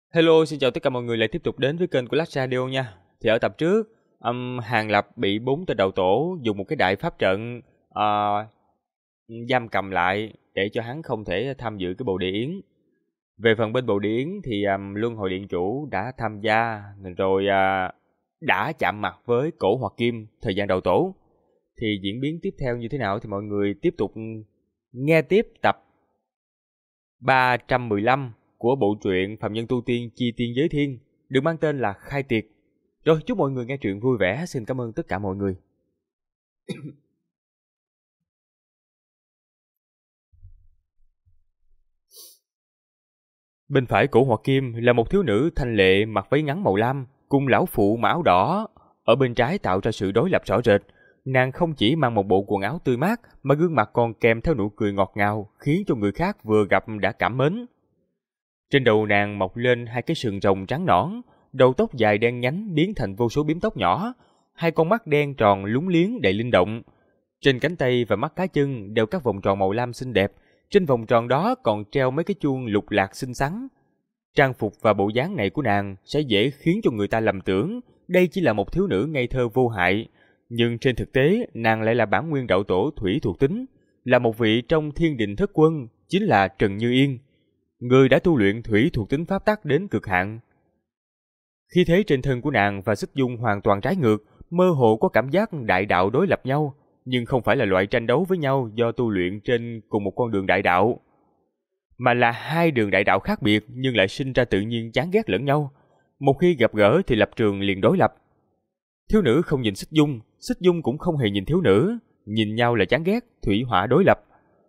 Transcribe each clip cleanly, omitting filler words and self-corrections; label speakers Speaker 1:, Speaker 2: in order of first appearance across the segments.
Speaker 1: Hello, xin chào tất cả mọi người lại tiếp tục đến với kênh của Last Radio nha. Thì ở tập trước, Hàng Lập bị 4 tên đạo tổ dùng một cái đại pháp trận giam cầm lại để cho hắn không thể tham dự cái bồ đề yến. Về phần bên bồ đề yến thì Luân Hồi Điện Chủ đã tham gia rồi đã chạm mặt với Cổ Hoặc Kim thời gian đầu tổ. Thì diễn biến tiếp theo như thế nào thì mọi người tiếp tục nghe tiếp tập 315 của bộ truyện Phạm Nhân Tu Tiên Chi Tiên Giới Thiên, được mang tên là Khai Tiệc. Rồi, chúc mọi người nghe truyện vui vẻ. Xin cảm ơn tất cả mọi người. Bên phải Cổ Hoặc Kim là một thiếu nữ thanh lệ mặc váy ngắn màu lam cùng lão phụ mặc áo đỏ. Ở bên trái tạo ra sự đối lập rõ rệt. Nàng không chỉ mang một bộ quần áo tươi mát mà gương mặt còn kèm theo nụ cười ngọt ngào, khiến cho người khác vừa gặp đã cảm mến. Trên đầu nàng mọc lên hai cái sừng rồng trắng nõn, đầu tóc dài đen nhánh biến thành vô số bím tóc nhỏ, hai con mắt đen tròn lúng liếng đầy linh động. Trên cánh tay và mắt cá chân đều các vòng tròn màu lam xinh đẹp, trên vòng tròn đó còn treo mấy cái chuông lục lạc xinh xắn. Trang phục và bộ dáng này của nàng sẽ dễ khiến cho người ta lầm tưởng đây chỉ là một thiếu nữ ngây thơ vô hại, nhưng trên thực tế nàng lại là bản nguyên đạo tổ thủy thuộc tính, là một vị trong Thiên Đình Thất Quân, chính là Trần Như Yên, người đã tu luyện thủy thuộc tính pháp tắc đến cực hạn. Khí thế trên thân của nàng và Xích Dung hoàn toàn trái ngược, mơ hồ có cảm giác đại đạo đối lập nhau, nhưng không phải là loại tranh đấu với nhau do tu luyện trên cùng một con đường đại đạo, mà là hai đường đại đạo khác biệt nhưng lại sinh ra tự nhiên chán ghét lẫn nhau. Một khi gặp gỡ thì lập trường liền đối lập. Thiếu nữ không nhìn Xích Dung cũng không hề nhìn thiếu nữ, nhìn nhau là chán ghét, thủy hỏa đối lập.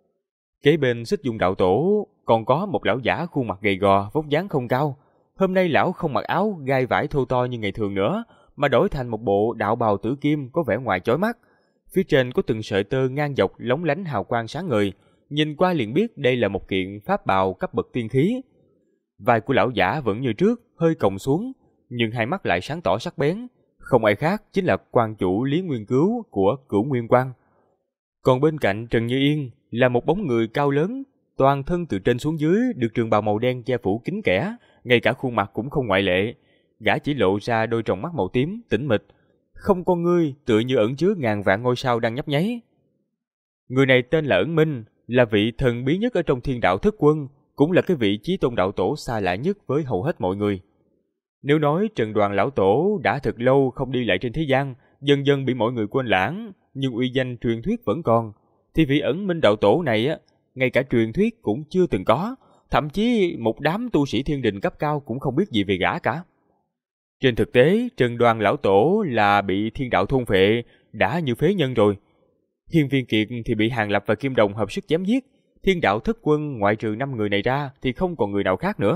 Speaker 1: Kế bên Xích Dung đạo tổ còn có một lão giả khuôn mặt gầy gò, vóc dáng không cao. Hôm nay lão không mặc áo gai vải thô to như ngày thường nữa, mà đổi thành một bộ đạo bào tử kim có vẻ ngoài chói mắt. Phía trên có từng sợi tơ ngang dọc lóng lánh hào quang sáng ngời, nhìn qua liền biết đây là một kiện pháp bào cấp bậc tiên khí. Vai của lão giả vẫn như trước, hơi còng xuống, nhưng hai mắt lại sáng tỏ sắc bén, không ai khác chính là quan chủ Lý Nguyên Cứu của Cửu Nguyên Quan. Còn bên cạnh Trần Như Yên là một bóng người cao lớn, toàn thân từ trên xuống dưới được trường bào màu đen che phủ kín kẽ, ngay cả khuôn mặt cũng không ngoại lệ. Gã chỉ lộ ra đôi tròng mắt màu tím, tĩnh mịch, không con ngươi, tựa như ẩn chứa ngàn vạn ngôi sao đang nhấp nháy. Người này tên là Ẩn Minh, là vị thần bí nhất ở trong Thiên Đạo Thất Quân, cũng là cái vị chí tôn đạo tổ xa lạ nhất với hầu hết mọi người. Nếu nói Trần Đoàn lão tổ đã thật lâu không đi lại trên thế gian, dần dần bị mọi người quên lãng, nhưng uy danh truyền thuyết vẫn còn, thì vị Ẩn Minh đạo tổ này á, ngay cả truyền thuyết cũng chưa từng có, thậm chí một đám tu sĩ thiên đình cấp cao cũng không biết gì về gã cả. Trên thực tế, Trần Đoàn lão tổ là bị thiên đạo thôn phệ, đã như phế nhân rồi. Hiên Viên Kiệt thì bị Hàng Lập và Kim Đồng hợp sức chém giết, Thiên Đạo Thất Quân ngoại trừ 5 người này ra thì không còn người nào khác nữa.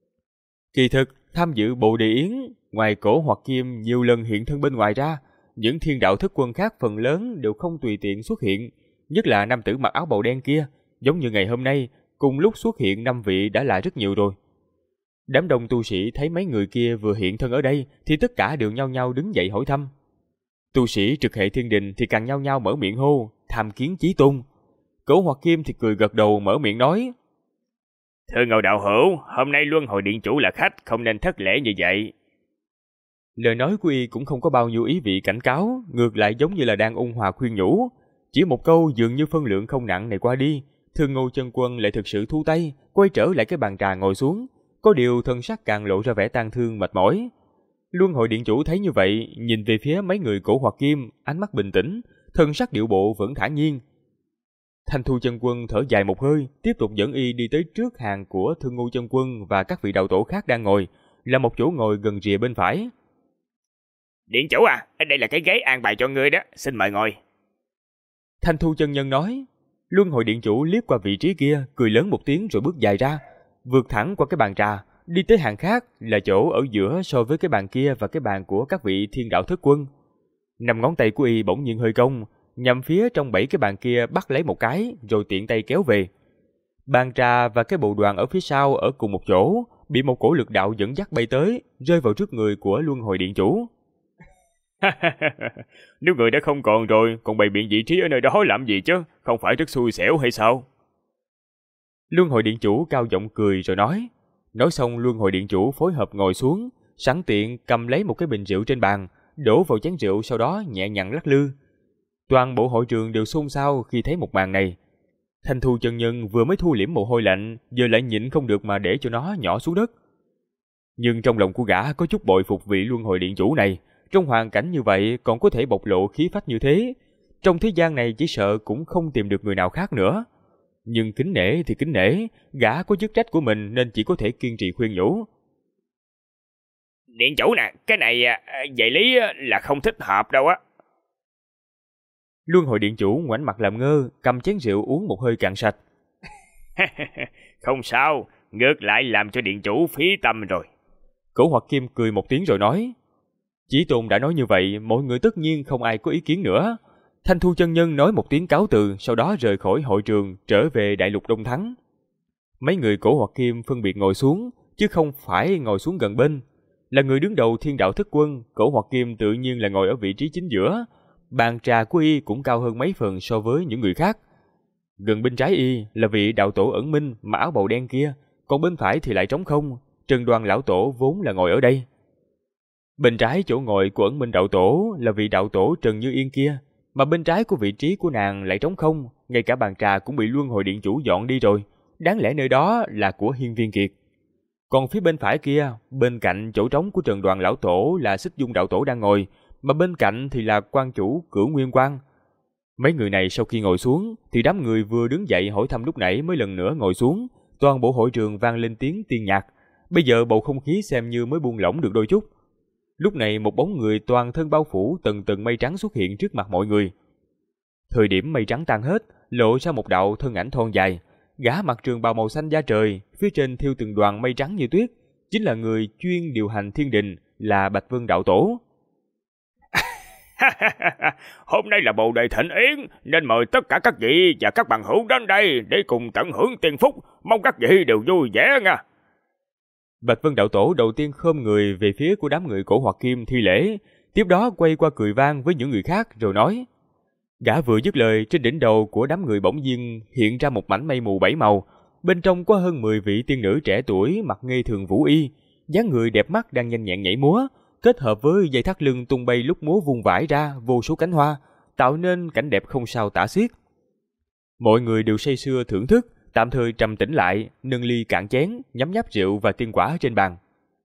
Speaker 1: Kỳ thực, tham dự Bồ Đề Yến, ngoài Cổ Hoặc Kim nhiều lần hiện thân bên ngoài ra, những Thiên Đạo Thất Quân khác phần lớn đều không tùy tiện xuất hiện, nhất là nam tử mặc áo bào đen kia, giống như ngày hôm nay, cùng lúc xuất hiện 5 vị đã là rất nhiều rồi. Đám đông tu sĩ thấy mấy người kia vừa hiện thân ở đây thì tất cả đều nhao nhao đứng dậy hỏi thăm. Tu sĩ trực hệ thiên đình thì càng nhao nhao mở miệng hô, tham kiến chí tôn. Cổ Hoặc Kim thì cười gật đầu mở miệng nói:
Speaker 2: Thưa Ngô đạo hữu, hôm nay Luân Hồi Điện Chủ là khách, không nên thất lễ như vậy.
Speaker 1: Lời nói của y cũng không có bao nhiêu ý vị cảnh cáo, ngược lại giống như là đang ôn hòa khuyên nhủ. Chỉ một câu dường như phân lượng không nặng này qua đi, Thương Ngô chân quân lại thực sự thu tay, quay trở lại cái bàn trà ngồi xuống. Có điều thân sắc càng lộ ra vẻ tang thương mệt mỏi. Luân Hồi Điện Chủ thấy như vậy, nhìn về phía mấy người Cổ Hoặc Kim, ánh mắt bình tĩnh, thân sắc điệu bộ vẫn thản nhiên. Thanh Thu chân quân thở dài một hơi, tiếp tục dẫn y đi tới trước hàng của Thương Ngô chân quân và các vị đạo tổ khác đang ngồi, là một chỗ ngồi gần rìa bên phải.
Speaker 2: Điện chủ à, đây là cái ghế an bài cho ngươi đó, xin mời ngồi.
Speaker 1: Thanh Thu chân nhân nói. Luân Hồi Điện Chủ liếc qua vị trí kia, cười lớn một tiếng rồi bước dài ra, vượt thẳng qua cái bàn trà, đi tới hàng khác là chỗ ở giữa so với cái bàn kia và cái bàn của các vị Thiên Đạo Thất Quân. 5 ngón tay của y bỗng nhiên hơi cong, nhằm phía trong 7 cái bàn kia bắt lấy một cái rồi tiện tay kéo về. Bàn trà và cái bộ đoàn ở phía sau ở cùng một chỗ, bị một cổ lực đạo dẫn dắt bay tới, rơi vào trước người của Luân Hồi Điện Chủ.
Speaker 2: Nếu người đã không còn rồi, còn bày biện vị trí ở nơi đó làm gì chứ, không phải rất xui xẻo hay sao?
Speaker 1: Luân Hồi Điện Chủ cao giọng cười rồi nói. Nói xong, luân hồi điện chủ phối hợp ngồi xuống, sẵn tiện cầm lấy một cái bình rượu trên bàn, đổ vào chén rượu, sau đó nhẹ nhàng lắc lư. Toàn bộ hội trường đều xôn xao khi thấy một màn này. Thanh Thu chân nhân vừa mới thu liễm mồ hôi lạnh, giờ lại nhịn không được mà để cho nó nhỏ xuống đất. Nhưng trong lòng của gã có chút bội phục vị luân hồi điện chủ này, trong hoàn cảnh như vậy còn có thể bộc lộ khí phách như thế. Trong thế gian này chỉ sợ cũng không tìm được người nào khác nữa. Nhưng kính nể thì kính nể, gã có chức trách của mình nên chỉ có thể kiên trì khuyên nhủ.
Speaker 2: Điện chủ nè, cái này về lý là không thích hợp đâu á.
Speaker 1: Luân hồi điện chủ ngoảnh mặt làm ngơ, cầm chén rượu uống một hơi cạn sạch.
Speaker 2: Không sao, ngược lại làm cho điện chủ phí tâm rồi.
Speaker 1: Cổ Hoặc Kim cười một tiếng rồi nói. Chí Tôn đã nói như vậy, mọi người tất nhiên không ai có ý kiến nữa. Thanh Thu chân nhân nói một tiếng cáo từ, sau đó rời khỏi hội trường, trở về Đại Lục Đông Thắng. Mấy người Cổ Hoặc Kim phân biệt ngồi xuống, chứ không phải ngồi xuống gần bên. Là người đứng đầu Thiên Đạo Thất Quân, Cổ Hoặc Kim tự nhiên là ngồi ở vị trí chính giữa. Bàn trà của y cũng cao hơn mấy phần so với những người khác. Gần bên trái y là vị đạo tổ ẩn minh mà áo bào đen kia, còn bên phải thì lại trống không. Trần Đoàn lão tổ vốn là ngồi ở đây. Bên trái chỗ ngồi của ẩn minh đạo tổ là vị đạo tổ Trần Như Yên kia, mà bên trái của vị trí của nàng lại trống không, ngay cả bàn trà cũng bị luân hồi điện chủ dọn đi rồi. Đáng lẽ nơi đó là của Hiên Viên Kiệt. Còn phía bên phải kia, bên cạnh chỗ trống của Trần Đoàn lão tổ là Xích Dung đạo tổ đang ngồi, mà bên cạnh thì là quan chủ Cửu Nguyên Quang. Mấy người này sau khi ngồi xuống thì đám người vừa đứng dậy hỏi thăm lúc nãy mới lần nữa ngồi xuống. Toàn bộ hội trường vang lên tiếng tiên nhạc. Bây giờ bầu không khí xem như mới buông lỏng được đôi chút. Lúc này một bóng người toàn thân bao phủ tầng tầng mây trắng xuất hiện trước mặt mọi người. Thời điểm mây trắng tan hết, lộ ra một đạo thân ảnh thon dài. Gã mặc trường bào màu xanh da trời, phía trên thiêu từng đoàn mây trắng như tuyết, chính là người chuyên điều hành thiên đình, là Bạch Vân đạo tổ.
Speaker 2: Hôm nay là bồ đề thịnh yến, nên mời tất cả các vị và các bằng hữu đến đây để cùng tận hưởng tiền phúc, mong các vị đều vui vẻ nha.
Speaker 1: Bạch Vân đạo tổ đầu tiên khom người về phía của đám người Cổ Hoặc Kim thi lễ, tiếp đó quay qua cười vang với những người khác rồi nói. Gã vừa dứt lời, trên đỉnh đầu của đám người bỗng nhiên hiện ra một mảnh mây mù 7 màu, bên trong có hơn 10 vị tiên nữ trẻ tuổi mặc ngây thường vũ y, dáng người đẹp mắt đang nhanh nhẹn nhảy múa, kết hợp với dây thắt lưng tung bay lúc múa vung vãi ra vô số cánh hoa, tạo nên cảnh đẹp không sao tả xiết. Mọi người đều say sưa thưởng thức, tạm thời trầm tĩnh lại, nâng ly cạn chén, nhấm nháp rượu và tiên quả trên bàn.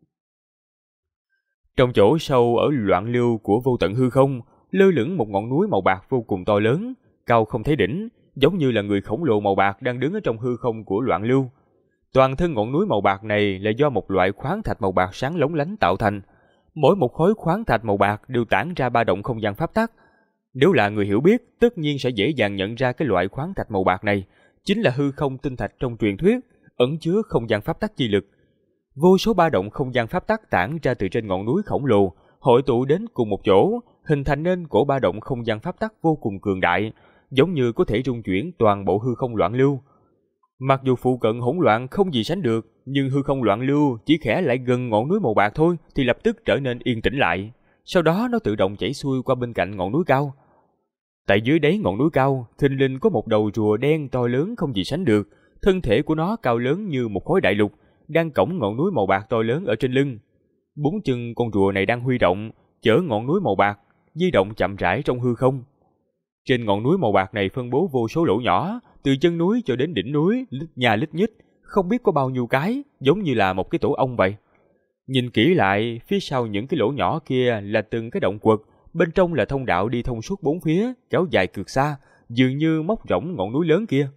Speaker 1: Trong chỗ sâu ở loạn lưu của vô tận hư không, lơ lửng một ngọn núi màu bạc vô cùng to lớn, cao không thấy đỉnh, giống như là người khổng lồ màu bạc đang đứng ở trong hư không của loạn lưu. Toàn thân ngọn núi màu bạc này là do một loại khoáng thạch màu bạc sáng lóng lánh tạo thành. Mỗi một khối khoáng thạch màu bạc đều tản ra ba động không gian pháp tắc. Nếu là người hiểu biết, tất nhiên sẽ dễ dàng nhận ra cái loại khoáng thạch màu bạc này chính là hư không tinh thạch trong truyền thuyết, ẩn chứa không gian pháp tắc chi lực. Vô số ba động không gian pháp tắc tản ra từ trên ngọn núi khổng lồ, hội tụ đến cùng một chỗ, hình thành nên cổ ba động không gian pháp tắc vô cùng cường đại, giống như có thể rung chuyển toàn bộ hư không loạn lưu. Mặc dù phụ cận hỗn loạn không gì sánh được, nhưng hư không loạn lưu chỉ khẽ lại gần ngọn núi màu bạc thôi thì lập tức trở nên yên tĩnh lại. Sau đó nó tự động chảy xuôi qua bên cạnh ngọn núi cao. Tại dưới đáy ngọn núi cao, thình lình có một đầu rùa đen to lớn không gì sánh được, thân thể của nó cao lớn như một khối đại lục, đang cõng ngọn núi màu bạc to lớn ở trên lưng. Bốn chân con rùa này đang huy động, chở ngọn núi màu bạc, di động chậm rãi trong hư không. Trên ngọn núi màu bạc này phân bố vô số lỗ nhỏ, từ chân núi cho đến đỉnh núi, lít nha lít nhít, không biết có bao nhiêu cái, giống như là một cái tổ ong vậy. Nhìn kỹ lại, phía sau những cái lỗ nhỏ kia là từng cái động quật, bên trong là thông đạo đi thông suốt bốn phía, kéo dài cực xa, dường như móc rỗng ngọn núi lớn kia.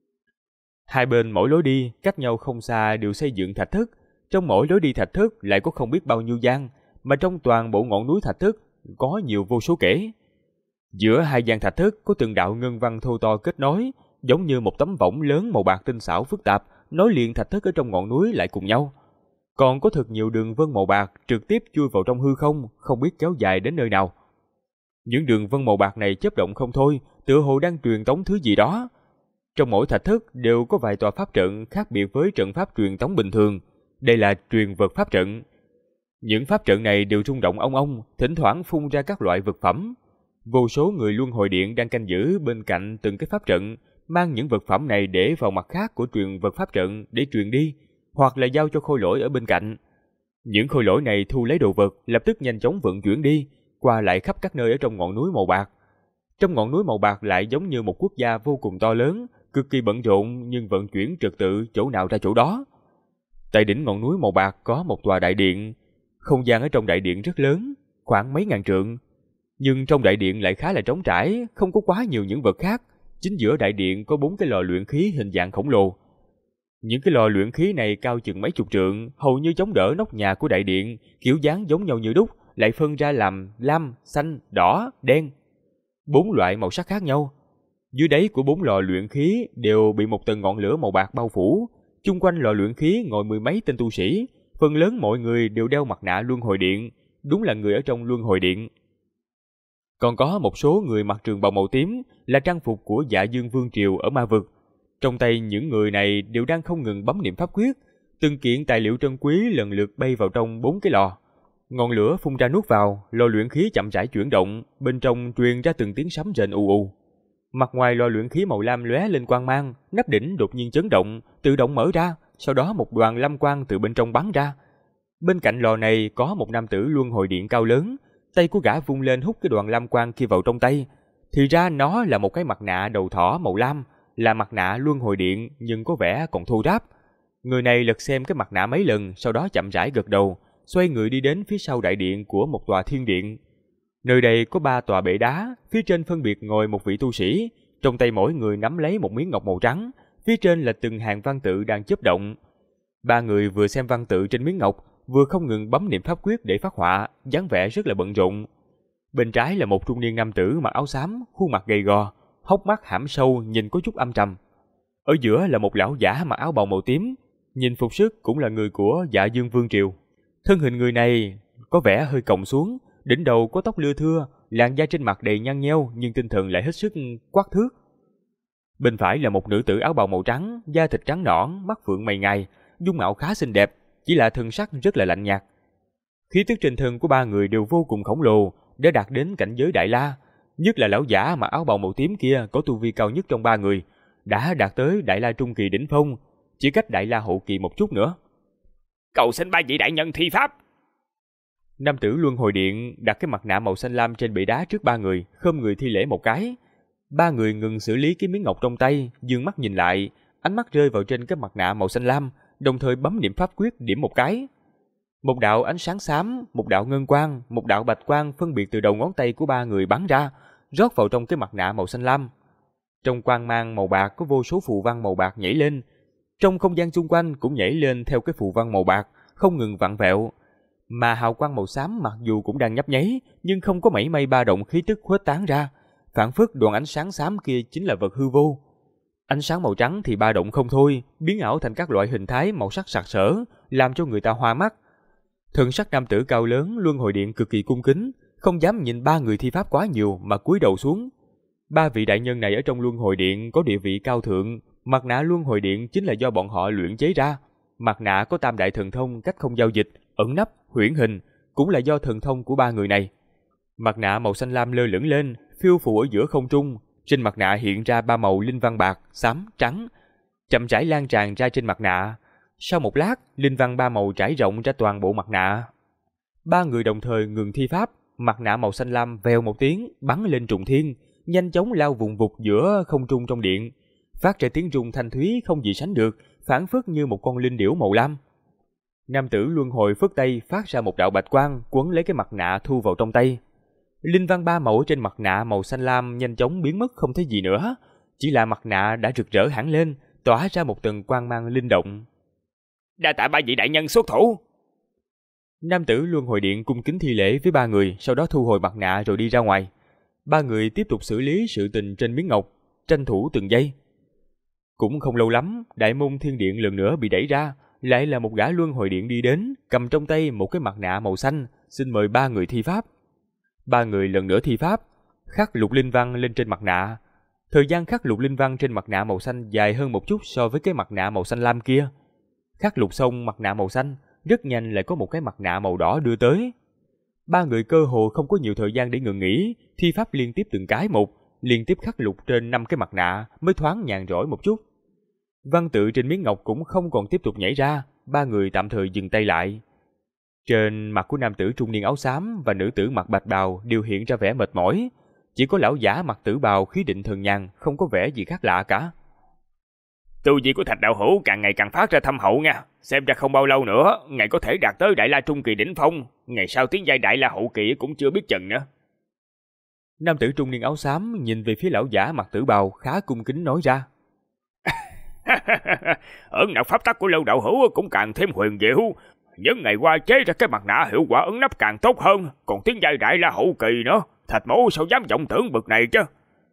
Speaker 1: Hai bên mỗi lối đi, cách nhau không xa đều xây dựng thạch thất, trong mỗi lối đi thạch thất lại có không biết bao nhiêu gian, mà trong toàn bộ ngọn núi thạch thất có nhiều vô số kẽ. Giữa hai gian thạch thất có từng đạo ngân văn thô to kết nối, giống như một tấm võng lớn màu bạc tinh xảo phức tạp, nối liền thạch thất ở trong ngọn núi lại cùng nhau. Còn có thật nhiều đường vân màu bạc trực tiếp chui vào trong hư không, không biết kéo dài đến nơi nào. Những đường vân màu bạc này chớp động không thôi, tựa hồ đang truyền tống thứ gì đó. Trong mỗi thạch thất đều có vài tòa pháp trận khác biệt với trận pháp truyền tống bình thường. Đây là truyền vật pháp trận. Những pháp trận này đều rung động ong ong, thỉnh thoảng phun ra các loại vật phẩm. Vô số người luân hồi điện đang canh giữ bên cạnh từng cái pháp trận, mang những vật phẩm này để vào mặt khác của truyền vật pháp trận để truyền đi. hoặc là giao cho khôi lỗi ở bên cạnh. Những khôi lỗi này thu lấy đồ vật, lập tức nhanh chóng vận chuyển đi, qua lại khắp các nơi ở trong ngọn núi màu bạc. Trong ngọn núi màu bạc lại giống như một quốc gia vô cùng to lớn, cực kỳ bận rộn nhưng vận chuyển trật tự chỗ nào ra chỗ đó. Tại đỉnh ngọn núi màu bạc có một tòa đại điện, không gian ở trong đại điện rất lớn, khoảng mấy ngàn trượng. Nhưng trong đại điện lại khá là trống trải, không có quá nhiều những vật khác. Chính giữa đại điện có 4 cái lò luyện khí hình dạng khổng lồ. Những cái lò luyện khí này cao chừng mấy chục trượng, hầu như chống đỡ nóc nhà của đại điện, kiểu dáng giống nhau như đúc, lại phân ra làm lam, xanh, đỏ, đen. 4 loại màu sắc khác nhau. Dưới đáy của 4 lò luyện khí đều bị một tầng ngọn lửa màu bạc bao phủ. Chung quanh lò luyện khí ngồi mười mấy tên tu sĩ, phần lớn mọi người đều đeo mặt nạ luân hồi điện, đúng là người ở trong luân hồi điện. Còn có một số người mặc trường bào màu tím là trang phục của Dạ Dương Vương Triều ở ma vực. Trong tay những người này đều đang không ngừng bấm niệm pháp quyết, từng kiện tài liệu trân quý lần lượt bay vào trong 4 cái lò. Ngọn lửa phun ra nuốt vào, lò luyện khí chậm rãi chuyển động, bên trong truyền ra từng tiếng sấm rền ù ù. Mặt ngoài lò luyện khí màu lam lóe lên quang mang, nắp đỉnh đột nhiên chấn động, tự động mở ra, sau đó một đoàn lam quang từ bên trong bắn ra. Bên cạnh lò này có một nam tử luân hồi điện cao lớn, tay của gã vung lên hút cái đoàn lam quang kia vào trong tay. Thì ra nó là một cái mặt nạ đầu thỏ màu lam, là mặt nạ luân hồi điện nhưng có vẻ còn thô ráp. Người này lật xem cái mặt nạ mấy lần, sau đó chậm rãi gật đầu, xoay người đi đến phía sau đại điện của một tòa thiên điện. Nơi đây có 3 tòa bệ đá, phía trên phân biệt ngồi một vị tu sĩ, trong tay mỗi người nắm lấy một miếng ngọc màu trắng, phía trên là từng hàng văn tự đang chớp động. 3 người vừa xem văn tự trên miếng ngọc, vừa không ngừng bấm niệm pháp quyết để phát họa, dáng vẻ rất là bận rộn. Bên trái là một trung niên nam tử mặc áo xám, khuôn mặt gầy gò, hốc mắt hãm sâu, nhìn có chút âm trầm. Ở giữa là một lão giả mặc áo bào màu tím, nhìn phục sức cũng là người của Dạ Dương Vương Triều. Thân hình người này có vẻ hơi còng xuống, đỉnh đầu có tóc lưa thưa, làn da trên mặt đầy nhăn nheo nhưng tinh thần lại hết sức quắc thước. Bên phải là một nữ tử áo bào màu trắng, da thịt trắng nõn, mắt phượng mày ngài, dung mạo khá xinh đẹp, chỉ là thân sắc rất là lạnh nhạt. Khí tức trên thân của 3 người đều vô cùng khổng lồ, đã đạt đến cảnh giới Đại La, nhất là lão giả mà áo bào màu tím kia có tu vi cao nhất trong 3 người, đã đạt tới Đại La trung kỳ đỉnh phong, chỉ cách Đại La hậu kỳ một chút nữa.
Speaker 2: Cầu xin 3 vị đại nhân thi pháp.
Speaker 1: Nam tử luân hồi điện đặt cái mặt nạ màu xanh lam trên bệ đá trước 3 người, khom người thi lễ một cái. 3 người ngừng xử lý cái miếng ngọc trong tay, dương mắt nhìn lại, ánh mắt rơi vào trên cái mặt nạ màu xanh lam, đồng thời bấm niệm pháp quyết điểm một cái. Một đạo ánh sáng xám, một đạo ngân quang, một đạo bạch quang phân biệt từ đầu ngón tay của 3 người bắn ra, rót vào trong cái mặt nạ màu xanh lam. Trong quang mang màu bạc có vô số phù văn màu bạc nhảy lên, trong không gian xung quanh cũng nhảy lên theo cái phù văn màu bạc, không ngừng vặn vẹo. Mà hào quang màu xám mặc dù cũng đang nhấp nháy, nhưng không có mảy may ba động khí tức khuếch tán ra, phảng phất đoàn ánh sáng xám kia chính là vật hư vô. Ánh sáng màu trắng thì ba động không thôi, biến ảo thành các loại hình thái màu sắc sặc sỡ, làm cho người ta hoa mắt. Thần sắc nam tử cao lớn luân hồi điện cực kỳ cung kính, không dám nhìn 3 người thi pháp quá nhiều mà cúi đầu xuống. 3 vị đại nhân này ở trong luân hồi điện có địa vị cao thượng, mặt nạ luân hồi điện chính là do bọn họ luyện chế ra. Mặt nạ có tam đại thần thông cách không giao dịch, ẩn nấp, huyễn hình, cũng là do thần thông của 3 người này. Mặt nạ màu xanh lam lơ lửng lên, phiêu phù ở giữa không trung, trên mặt nạ hiện ra 3 màu linh văn bạc, xám, trắng, chậm rãi lan tràn ra trên mặt nạ. Sau một lát, linh văn 3 màu trải rộng ra toàn bộ mặt nạ. 3 người đồng thời ngừng thi pháp, mặt nạ màu xanh lam vèo một tiếng bắn lên trùng thiên, nhanh chóng lao vùng vụt giữa không trung trong điện, phát ra tiếng rung thanh thúy không gì sánh được, phảng phất như một con linh điểu màu lam. Nam tử luân hồi phất tay phát ra một đạo bạch quang, quấn lấy cái mặt nạ thu vào trong tay. Linh văn 3 màu trên mặt nạ màu xanh lam nhanh chóng biến mất không thấy gì nữa, chỉ là mặt nạ đã rực rỡ hẳn lên, tỏa ra một tầng quang mang linh động.
Speaker 2: Đa tạ 3 vị đại nhân xuất thủ.
Speaker 1: Nam tử luân hồi điện cung kính thi lễ với 3 người, sau đó thu hồi mặt nạ rồi đi ra ngoài. 3 người tiếp tục xử lý sự tình trên miếng ngọc, tranh thủ từng giây. Cũng không lâu lắm, đại môn thiên điện lần nữa bị đẩy ra, lại là một gã luân hồi điện đi đến, cầm trong tay một cái mặt nạ màu xanh, xin mời 3 người thi pháp. 3 người lần nữa thi pháp, khắc lục linh văn lên trên mặt nạ. Thời gian khắc lục linh văn trên mặt nạ màu xanh dài hơn một chút so với cái mặt nạ màu xanh lam kia. Khắc lục xong mặt nạ màu xanh, rất nhanh lại có một cái mặt nạ màu đỏ đưa tới. 3 người cơ hồ không có nhiều thời gian để ngừng nghỉ, thi pháp liên tiếp từng cái một, liên tiếp khắc lục trên 5 cái mặt nạ mới thoáng nhàn rỗi một chút. Văn tự trên miếng ngọc cũng không còn tiếp tục nhảy ra, ba người tạm thời dừng tay lại. Trên mặt của nam tử trung niên áo xám và nữ tử mặc bạch bào đều hiện ra vẻ mệt mỏi, chỉ có lão giả mặc tử bào khí định thần nhàn, không có vẻ gì khác lạ cả.
Speaker 2: Tu vi của Thạch đạo hữu càng ngày càng phát ra thâm hậu nha, xem ra không bao lâu nữa ngài có thể đạt tới Đại La trung kỳ đỉnh phong, ngày sau tiến giai Đại La hậu kỳ cũng chưa biết chừng nữa.
Speaker 1: Nam tử trung niên áo xám nhìn về phía lão giả mặc tử bào khá cung kính nói ra.
Speaker 2: Ẩn nặc pháp tắc của Lưu đạo hữu cũng càng thêm huyền diệu, những ngày qua chế ra cái mặt nạ hiệu quả ẩn nấp càng tốt hơn, còn tiến giai Đại La hậu kỳ nữa, Thạch mẫu sao dám vọng tưởng bực này chứ?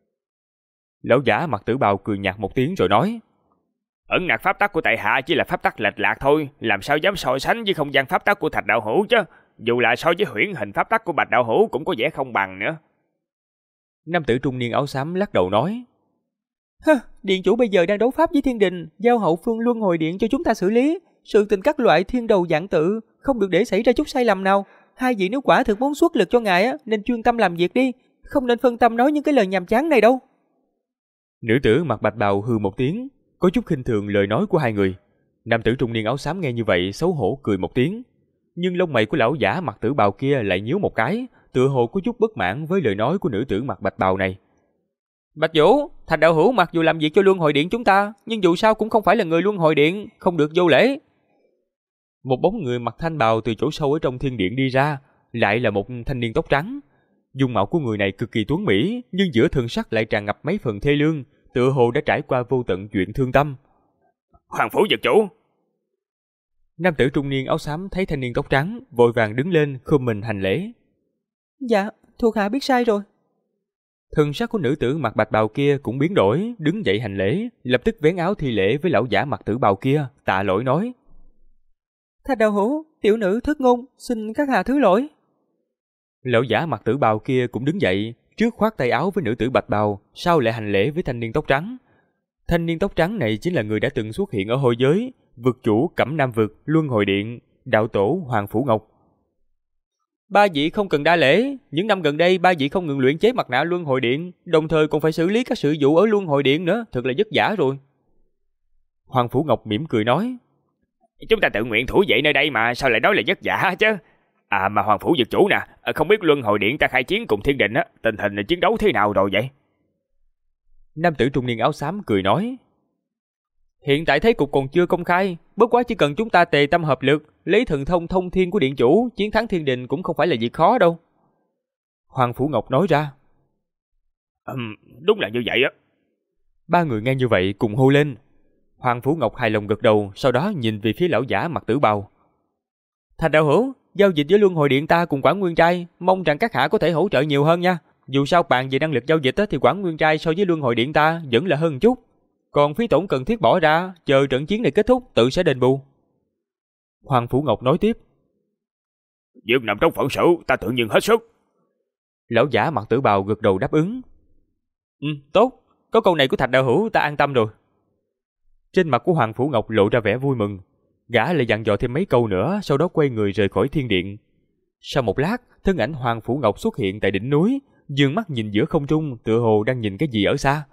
Speaker 1: Lão giả mặc tử bào cười nhạt một tiếng rồi nói.
Speaker 2: Ẩn nặc pháp tắc của tại hạ chỉ là pháp tắc lệch lạc thôi, làm sao dám so sánh với không gian pháp tắc của Thạch đạo hữu chứ? Dù là so với huyễn hình pháp tắc của Bạch đạo hữu cũng có vẻ không bằng nữa.
Speaker 1: Nam tử trung niên áo xám lắc đầu nói. Điện chủ bây giờ đang đấu pháp với thiên đình, giao hậu phương luân hồi điện cho chúng ta xử lý. Sự tình các loại thiên đầu dạng tự, không được để xảy ra chút sai lầm nào. Hai vị nếu quả thực muốn xuất lực cho ngài nên chuyên tâm làm việc đi, không nên phân tâm nói những cái lời nhàm chán này đâu. Nữ tử mặc bạch bào hừ một tiếng, có chút khinh thường lời nói của hai người. Nam tử trung niên áo xám nghe như vậy xấu hổ cười một tiếng, nhưng lông mày của lão giả mặc tử bào kia lại nhíu một cái, tựa hồ có chút bất mãn với lời nói của nữ tử mặc bạch bào này. Bạch Vũ, Thạch đạo hữu mặc dù làm việc cho luân hồi điện chúng ta, nhưng dù sao cũng không phải là người luân hồi điện, không được vô lễ. Một bóng người mặc thanh bào từ chỗ sâu ở trong thiên điện đi ra, lại là một thanh niên tóc trắng. Dung mạo của người này cực kỳ tuấn mỹ, nhưng giữa thân sắc lại tràn ngập mấy phần thê lương, tựa hồ đã trải qua vô tận chuyện thương tâm.
Speaker 2: Hoàng phủ vật chủ.
Speaker 1: Nam tử trung niên áo xám thấy thanh niên tóc trắng, vội vàng đứng lên khom mình hành lễ. Dạ, thuộc hạ biết sai rồi. Thân sắc của nữ tử mặc bạch bào kia cũng biến đổi, đứng dậy hành lễ, lập tức vén áo thi lễ với lão giả mặc tử bào kia, tạ lỗi nói. Thạch đạo hữu, tiểu nữ thất ngôn, xin các hạ thứ lỗi. Lão giả mặc tử bào kia cũng đứng dậy, trước khoát tay áo với nữ tử bạch bào, sau lại hành lễ với thanh niên tóc trắng. Thanh niên tóc trắng này chính là người đã từng xuất hiện ở hồi giới, vực chủ Cẩm Nam vực, Luân Hồi Điện, đạo tổ Hoàng Phủ Ngọc. Ba vị không cần đa lễ, những năm gần đây ba vị không ngừng luyện chế mặt nạ Luân Hồi Điện, đồng thời còn phải xử lý các sự vụ ở Luân Hồi Điện nữa, thật là vất vả rồi. Hoàng Phủ Ngọc mỉm cười nói.
Speaker 2: Chúng ta tự nguyện thủ vệ nơi đây mà, sao lại nói là vất vả chứ? À mà Hoàng phủ vực chủ nè, không biết Luân Hồi Điện ta khai chiến cùng thiên đình tình hình chiến đấu thế nào rồi vậy?
Speaker 1: Nam tử trung niên áo xám cười nói. Hiện tại thế cục còn chưa công khai, bất quá chỉ cần chúng ta tề tâm hợp lực, lấy thần thông thông thiên của điện chủ, chiến thắng thiên đình cũng không phải là việc khó đâu. Hoàng Phủ Ngọc nói ra.
Speaker 2: Đúng là như vậy á.
Speaker 1: Ba người nghe như vậy cùng hô lên. Hoàng Phủ Ngọc hài lòng gật đầu, sau đó nhìn về phía lão giả mặc tử bào. Thạch đạo hữu, giao dịch với Luân Hồi Điện ta cùng Quản Nguyên Trai, mong rằng các hạ có thể hỗ trợ nhiều hơn nha. Dù sao bàn về năng lực giao dịch thì Quản Nguyên Trai so với Luân Hồi Điện ta vẫn là hơn chút. Còn phí tổn cần thiết bỏ ra, chờ trận chiến này kết thúc tự sẽ đền bù. Hoàng Phủ Ngọc nói tiếp.
Speaker 2: Việc nằm trong phận sự, ta tự nhiên hết sức.
Speaker 1: Lão giả mặc tử bào gật đầu đáp ứng. Tốt, có câu này của Thạch đạo hữu ta an tâm rồi. Trên mặt của Hoàng Phủ Ngọc lộ ra vẻ vui mừng. Gã lại dặn dò thêm mấy câu nữa, sau đó quay người rời khỏi thiên điện. Sau một lát, thân ảnh Hoàng Phủ Ngọc xuất hiện tại đỉnh núi, dường mắt nhìn giữa không trung, tựa hồ đang nhìn cái gì ở xa.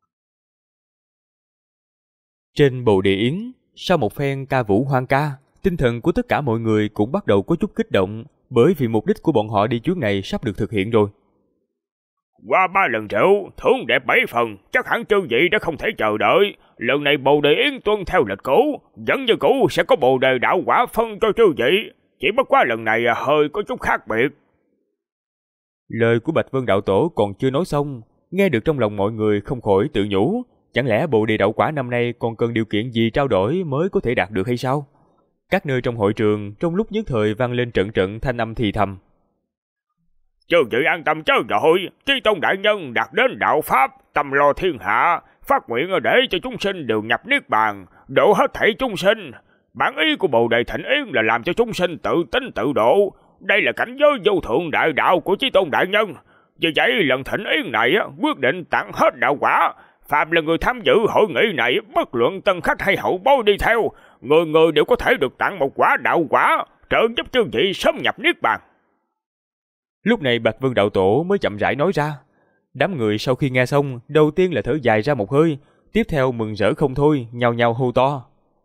Speaker 1: Trên bồ đề yến, sau một phen ca vũ hoan ca, tinh thần của tất cả mọi người cũng bắt đầu có chút kích động, bởi vì mục đích của bọn họ đi chuyến này sắp được thực hiện rồi.
Speaker 2: Qua 3 lần rượu, thưởng đẹp 7 phần, chắc hẳn chư vị đã không thể chờ đợi. Lần này bồ đề yến tuân theo lịch cũ, vẫn như cũ sẽ có bồ đề đạo quả phân cho chư vị. Chỉ bất quá lần này hơi có chút khác biệt.
Speaker 1: Lời của Bạch Vân đạo tổ còn chưa nói xong, nghe được trong lòng mọi người không khỏi tự nhủ, chẳng lẽ bồ đề đạo quả năm nay còn cần điều kiện gì trao đổi mới có thể đạt được hay sao? Các nơi trong hội trường trong lúc nhất thời vang lên trận trận thanh âm thì thầm.
Speaker 2: Chư vị an tâm chớ vội, Chí Tôn đại nhân đạt đến đạo pháp, tâm lo thiên hạ, phát nguyện để cho chúng sinh đều nhập niết bàn, độ hết thảy chúng sinh. Bản ý của bồ đề thịnh yến là làm cho chúng sinh tự tính tự độ. Đây là cảnh giới vô thượng đại đạo của Chí Tôn đại nhân. Vì vậy lần thịnh yến này quyết định tặng hết đạo quả. Phạm là người tham dự hội nghị này, bất luận tân khách hay hậu bối đi theo, người người đều có thể được tặng một quả đạo quả, trợ giúp chư vị sớm nhập niết bàn.
Speaker 1: Lúc này Bạch Vân đạo tổ mới chậm rãi nói ra. Đám người sau khi nghe xong, đầu tiên là thở dài ra một hơi, tiếp theo mừng rỡ không thôi, nhao nhao hô to.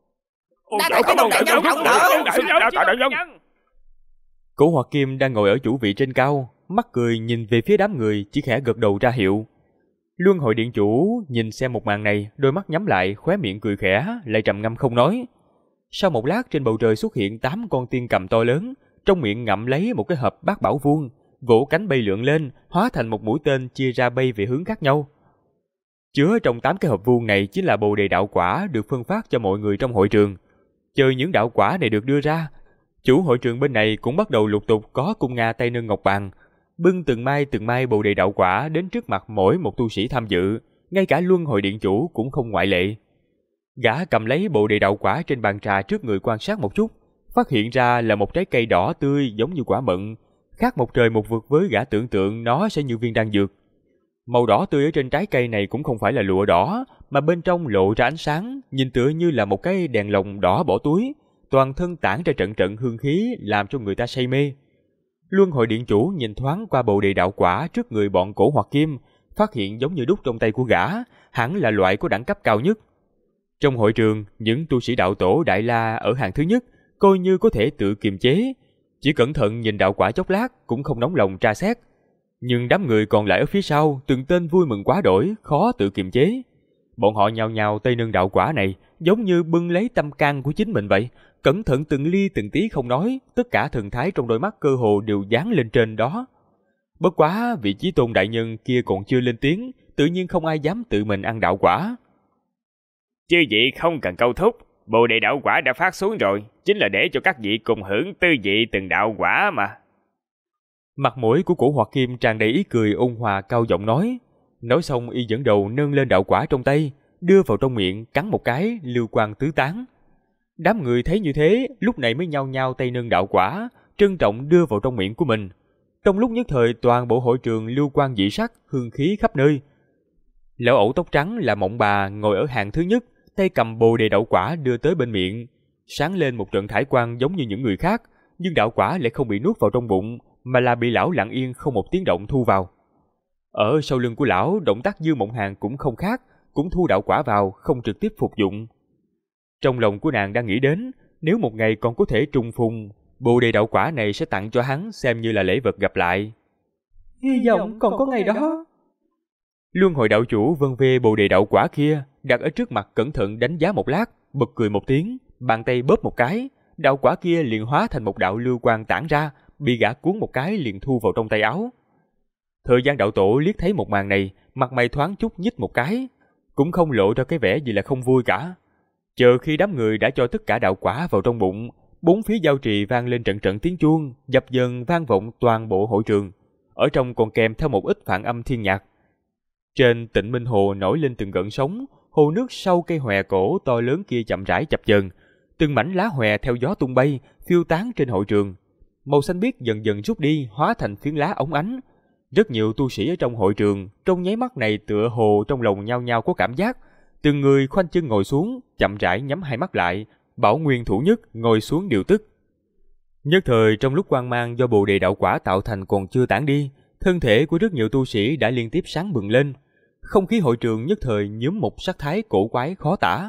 Speaker 1: Cổ Hoạt Kim đang ngồi ở chủ vị trên cao, mắt cười nhìn về phía đám người, chỉ khẽ gật đầu ra hiệu. Luân Hồi Điện Chủ nhìn xem một màn này, đôi mắt nhắm lại, khóe miệng cười khẽ, lại trầm ngâm không nói. Sau một lát, trên bầu trời xuất hiện 8 con tiên cầm to lớn, trong miệng ngậm lấy một cái hộp bát bảo vuông, vỗ cánh bay lượn lên, hóa thành một mũi tên chia ra bay về hướng khác nhau. Chứa trong 8 cái hộp vuông này chính là Bồ Đề đạo quả được phân phát cho mọi người trong hội trường. Chờ những đạo quả này được đưa ra, chủ hội trường bên này cũng bắt đầu lục tục có cung Nga tay nâng ngọc bàn, bưng từng mai Bồ Đề đạo quả đến trước mặt mỗi một tu sĩ tham dự, ngay cả Luân Hồi Điện Chủ cũng không ngoại lệ. Gã cầm lấy Bồ Đề đạo quả trên bàn trà trước người quan sát một chút, phát hiện ra là một trái cây đỏ tươi giống như quả mận, khác một trời một vực với gã tưởng tượng nó sẽ như viên đan dược. Màu đỏ tươi ở trên trái cây này cũng không phải là lụa đỏ, mà bên trong lộ ra ánh sáng, nhìn tựa như là một cái đèn lồng đỏ bỏ túi, toàn thân tản ra trận trận hương khí làm cho người ta say mê. Luân Hồi Điện Chủ nhìn thoáng qua Bồ Đề đạo quả trước người bọn Cổ Hoạt Kim, phát hiện giống như đúc trong tay của gã, hẳn là loại có đẳng cấp cao nhất. Trong hội trường, những tu sĩ đạo tổ Đại La ở hàng thứ nhất coi như có thể tự kiềm chế, chỉ cẩn thận nhìn đạo quả chốc lát cũng không nóng lòng tra xét. Nhưng đám người còn lại ở phía sau, từng tên vui mừng quá đổi, khó tự kiềm chế. Bọn họ nhao nhao tay nâng đạo quả này, giống như bưng lấy tâm can của chính mình vậy, cẩn thận từng ly từng tí không nói, tất cả thần thái trong đôi mắt cơ hồ đều dán lên trên đó. Bất quá vị Chí Tôn đại nhân kia còn chưa lên tiếng, tự nhiên không ai dám tự mình ăn đạo quả.
Speaker 2: Chư vị không cần câu thúc, Bồ Đề đạo quả đã phát xuống rồi, chính là để cho các vị cùng hưởng tư vị từng đạo quả mà.
Speaker 1: Mặt mũi của Cổ Hoạt Kim tràn đầy ý cười ôn hòa, cao giọng nói. Nói xong y dẫn đầu nâng lên đạo quả trong tay, đưa vào trong miệng, cắn một cái, lưu quang tứ tán. Đám người thấy như thế, lúc này mới nhao nhao tay nâng đạo quả, trân trọng đưa vào trong miệng của mình. Trong lúc nhất thời, toàn bộ hội trường lưu quang dị sắc, hương khí khắp nơi. Lão ẩu tóc trắng là Mộng Bà ngồi ở hàng thứ nhất, tay cầm Bồ Đề đạo quả đưa tới bên miệng, sáng lên một trận thải quang giống như những người khác, nhưng đạo quả lại không bị nuốt vào trong bụng, mà là bị lão lặng yên không một tiếng động thu vào. Ở sau lưng của lão, động tác Dư Mộng Hàn cũng không khác, cũng thu đạo quả vào, không trực tiếp phục dụng. Trong lòng của nàng đang nghĩ đến, nếu một ngày còn có thể trùng phùng, Bồ Đề đạo quả này sẽ tặng cho hắn xem như là lễ vật gặp lại.
Speaker 3: Hy vọng còn có ngày đó.
Speaker 1: Luân Hồi đạo chủ vân vê Bồ Đề đạo quả kia, đặt ở trước mặt cẩn thận đánh giá một lát, bật cười một tiếng, bàn tay bóp một cái, đạo quả kia liền hóa thành một đạo lưu quang tản ra, bị gã cuốn một cái liền thu vào trong tay áo. Thời gian đạo tổ liếc thấy một màn này, mặt mày thoáng chút nhích một cái, cũng không lộ ra cái vẻ gì là không vui cả. Chờ khi đám người đã cho tất cả đạo quả vào trong bụng, bốn phía giao trì vang lên trận trận tiếng chuông, dập dần vang vọng toàn bộ hội trường. Ở trong còn kèm theo một ít phản âm thiên nhạc. Trên Tịnh Minh Hồ nổi lên từng gợn sóng, hồ nước sau cây hòe cổ to lớn kia chậm rãi chập chờn, từng mảnh lá hòe theo gió tung bay, phiêu tán trên hội trường. Màu xanh biếc dần dần rút đi, hóa thành phiến lá óng ánh. Rất nhiều tu sĩ ở trong hội trường, trong nháy mắt này tựa hồ trong lòng nhao nhao có cảm giác, từng người khoanh chân ngồi xuống, chậm rãi nhắm hai mắt lại, bảo nguyên thủ nhất ngồi xuống điều tức. Nhất thời trong lúc quang mang do Bồ Đề đạo quả tạo thành còn chưa tản đi, thân thể của rất nhiều tu sĩ đã liên tiếp sáng bừng lên. Không khí hội trường nhất thời nhuốm một sắc thái cổ quái khó tả.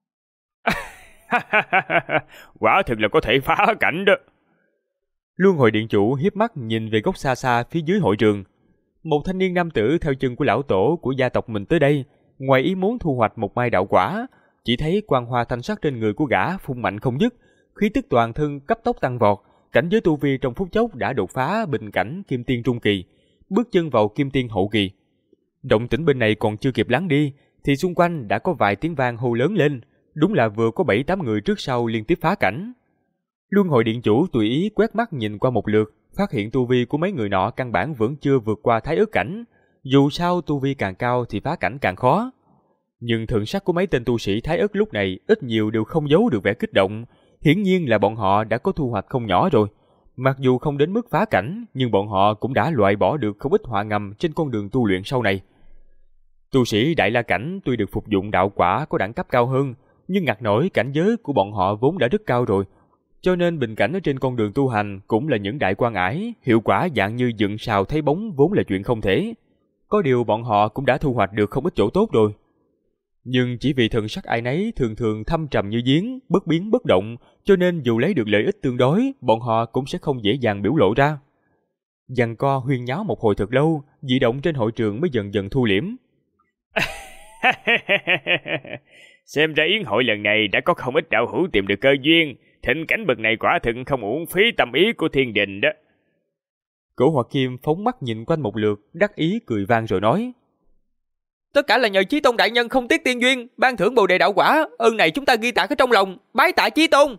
Speaker 2: Quả thực là có thể phá cảnh đó.
Speaker 1: Luân Hồi Điện Chủ hiếp mắt nhìn về góc xa xa phía dưới hội trường. Một thanh niên nam tử theo chân của lão tổ của gia tộc mình tới đây, ngoài ý muốn thu hoạch một mai đạo quả, chỉ thấy quang hoa thanh sắc trên người của gã phun mạnh không dứt, khí tức toàn thân cấp tốc tăng vọt, cảnh giới tu vi trong phút chốc đã đột phá bình cảnh kim tiên trung kỳ, bước chân vào kim tiên hậu kỳ. Động tĩnh bên này còn chưa kịp lắng đi, thì xung quanh đã có vài tiếng vang hô lớn lên, đúng là vừa có 7-8 người trước sau liên tiếp phá cảnh. Luân Hồi Điện Chủ tùy ý quét mắt nhìn qua một lượt, phát hiện tu vi của mấy người nọ căn bản vẫn chưa vượt qua thái ức cảnh, dù sao tu vi càng cao thì phá cảnh càng khó. Nhưng thần sắc của mấy tên tu sĩ thái ức lúc này ít nhiều đều không giấu được vẻ kích động, hiển nhiên là bọn họ đã có thu hoạch không nhỏ rồi. Mặc dù không đến mức phá cảnh, nhưng bọn họ cũng đã loại bỏ được không ít họa ngầm trên con đường tu luyện sau này. Tu sĩ Đại La Cảnh tuy được phục dụng đạo quả có đẳng cấp cao hơn, nhưng ngặt nổi cảnh giới của bọn họ vốn đã rất cao rồi, cho nên bình cảnh ở trên con đường tu hành cũng là những đại quan ải, hiệu quả dạng như dựng sào thấy bóng vốn là chuyện không thể. Có điều bọn họ cũng đã thu hoạch được không ít chỗ tốt rồi. Nhưng chỉ vì thần sắc ai nấy thường thường thâm trầm như giếng, bất biến bất động, cho nên dù lấy được lợi ích tương đối, bọn họ cũng sẽ không dễ dàng biểu lộ ra. Giằng co huyên nháo một hồi thật lâu, dị động trên hội trường mới dần dần thu liễm.
Speaker 2: Xem ra yến hội lần này đã có không ít đạo hữu tìm được cơ duyên, thịnh cảnh bậc này quả thực không uổng phí tâm ý của thiên đình đó.
Speaker 1: Cổ Hoạt Kim phóng mắt nhìn quanh một lượt, đắc ý cười vang rồi nói:
Speaker 3: Tất cả là nhờ Chí Tôn đại nhân không tiếc tiên duyên, ban thưởng Bồ đề đạo quả, ơn này chúng ta ghi tạc ở trong lòng, bái tạ Chí Tôn.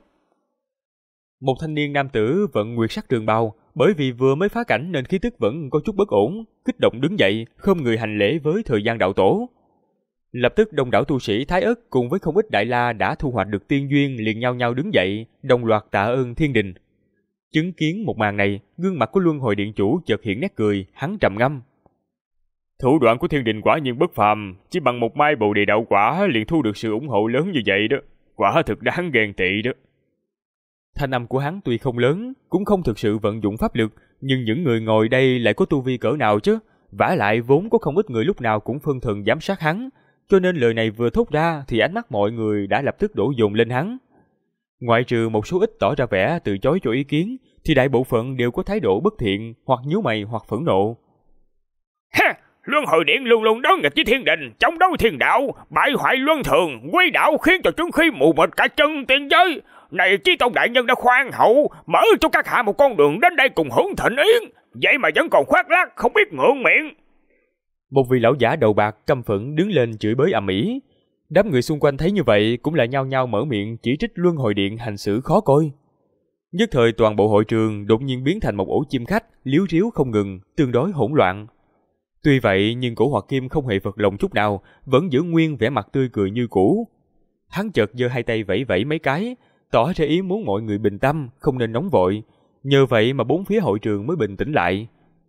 Speaker 1: Một thanh niên nam tử vận nguyệt sắc trường bào, bởi vì vừa mới phá cảnh nên khí tức vẫn có chút bất ổn, kích động đứng dậy, không người hành lễ với thời gian đạo tổ. Lập tức đông đảo tu sĩ Thái Ất cùng với không ít đại la đã thu hoạch được tiên duyên liền nhao nhao đứng dậy, đồng loạt tạ ơn thiên đình. Chứng kiến một màn này, gương mặt của Luân Hồi Điện chủ chợt hiện nét cười, hắn trầm ngâm.
Speaker 2: Thủ đoạn của thiên đình quả nhiên bất phàm, chỉ bằng một mai Bồ đề đạo quả liền thu được sự ủng hộ lớn như vậy đó, quả thực đáng ghen tị đó.
Speaker 1: Thanh âm của hắn tuy không lớn, cũng không thực sự vận dụng pháp lực, nhưng những người ngồi đây lại có tu vi cỡ nào chứ? Vả lại vốn có không ít người lúc nào cũng phân thần giám sát hắn, cho nên lời này vừa thốt ra thì ánh mắt mọi người đã lập tức đổ dồn lên hắn. Ngoại trừ một số ít tỏ ra vẻ từ chối cho ý kiến, thì đại bộ phận đều có thái độ bất thiện, hoặc nhíu mày hoặc phẫn nộ.
Speaker 2: Ha! Luân Hồi Điện luôn luôn đối nghịch với thiên đình, chống đối thiên đạo, bại hoại luân thường, quấy đạo khiến cho chúng khí mù mịt cả chân tiên giới. Này Chí Tôn đại nhân đã khoan hậu, mở cho các hạ một con đường đến đây cùng hưởng thịnh yến, vậy mà vẫn còn khoác lác, không biết ngượng miệng.
Speaker 1: Một vị lão giả đầu bạc căm phẫn đứng lên chửi bới ầm ĩ. Đám người xung quanh thấy như vậy cũng lại nhao nhao mở miệng chỉ trích Luân Hồi Điện hành xử khó coi. Nhất thời toàn bộ hội trường đột nhiên biến thành một ổ chim khách, líu ríu không ngừng, tương đối hỗn loạn. Tuy vậy nhưng Cổ Hoạt Kim không hề phật lòng chút nào, vẫn giữ nguyên vẻ mặt tươi cười như cũ. Hắn chợt giơ hai tay vẫy vẫy mấy cái, tỏ ra ý muốn mọi người bình tâm, không nên nóng vội. Nhờ vậy mà bốn phía hội trường mới bình tĩnh lại.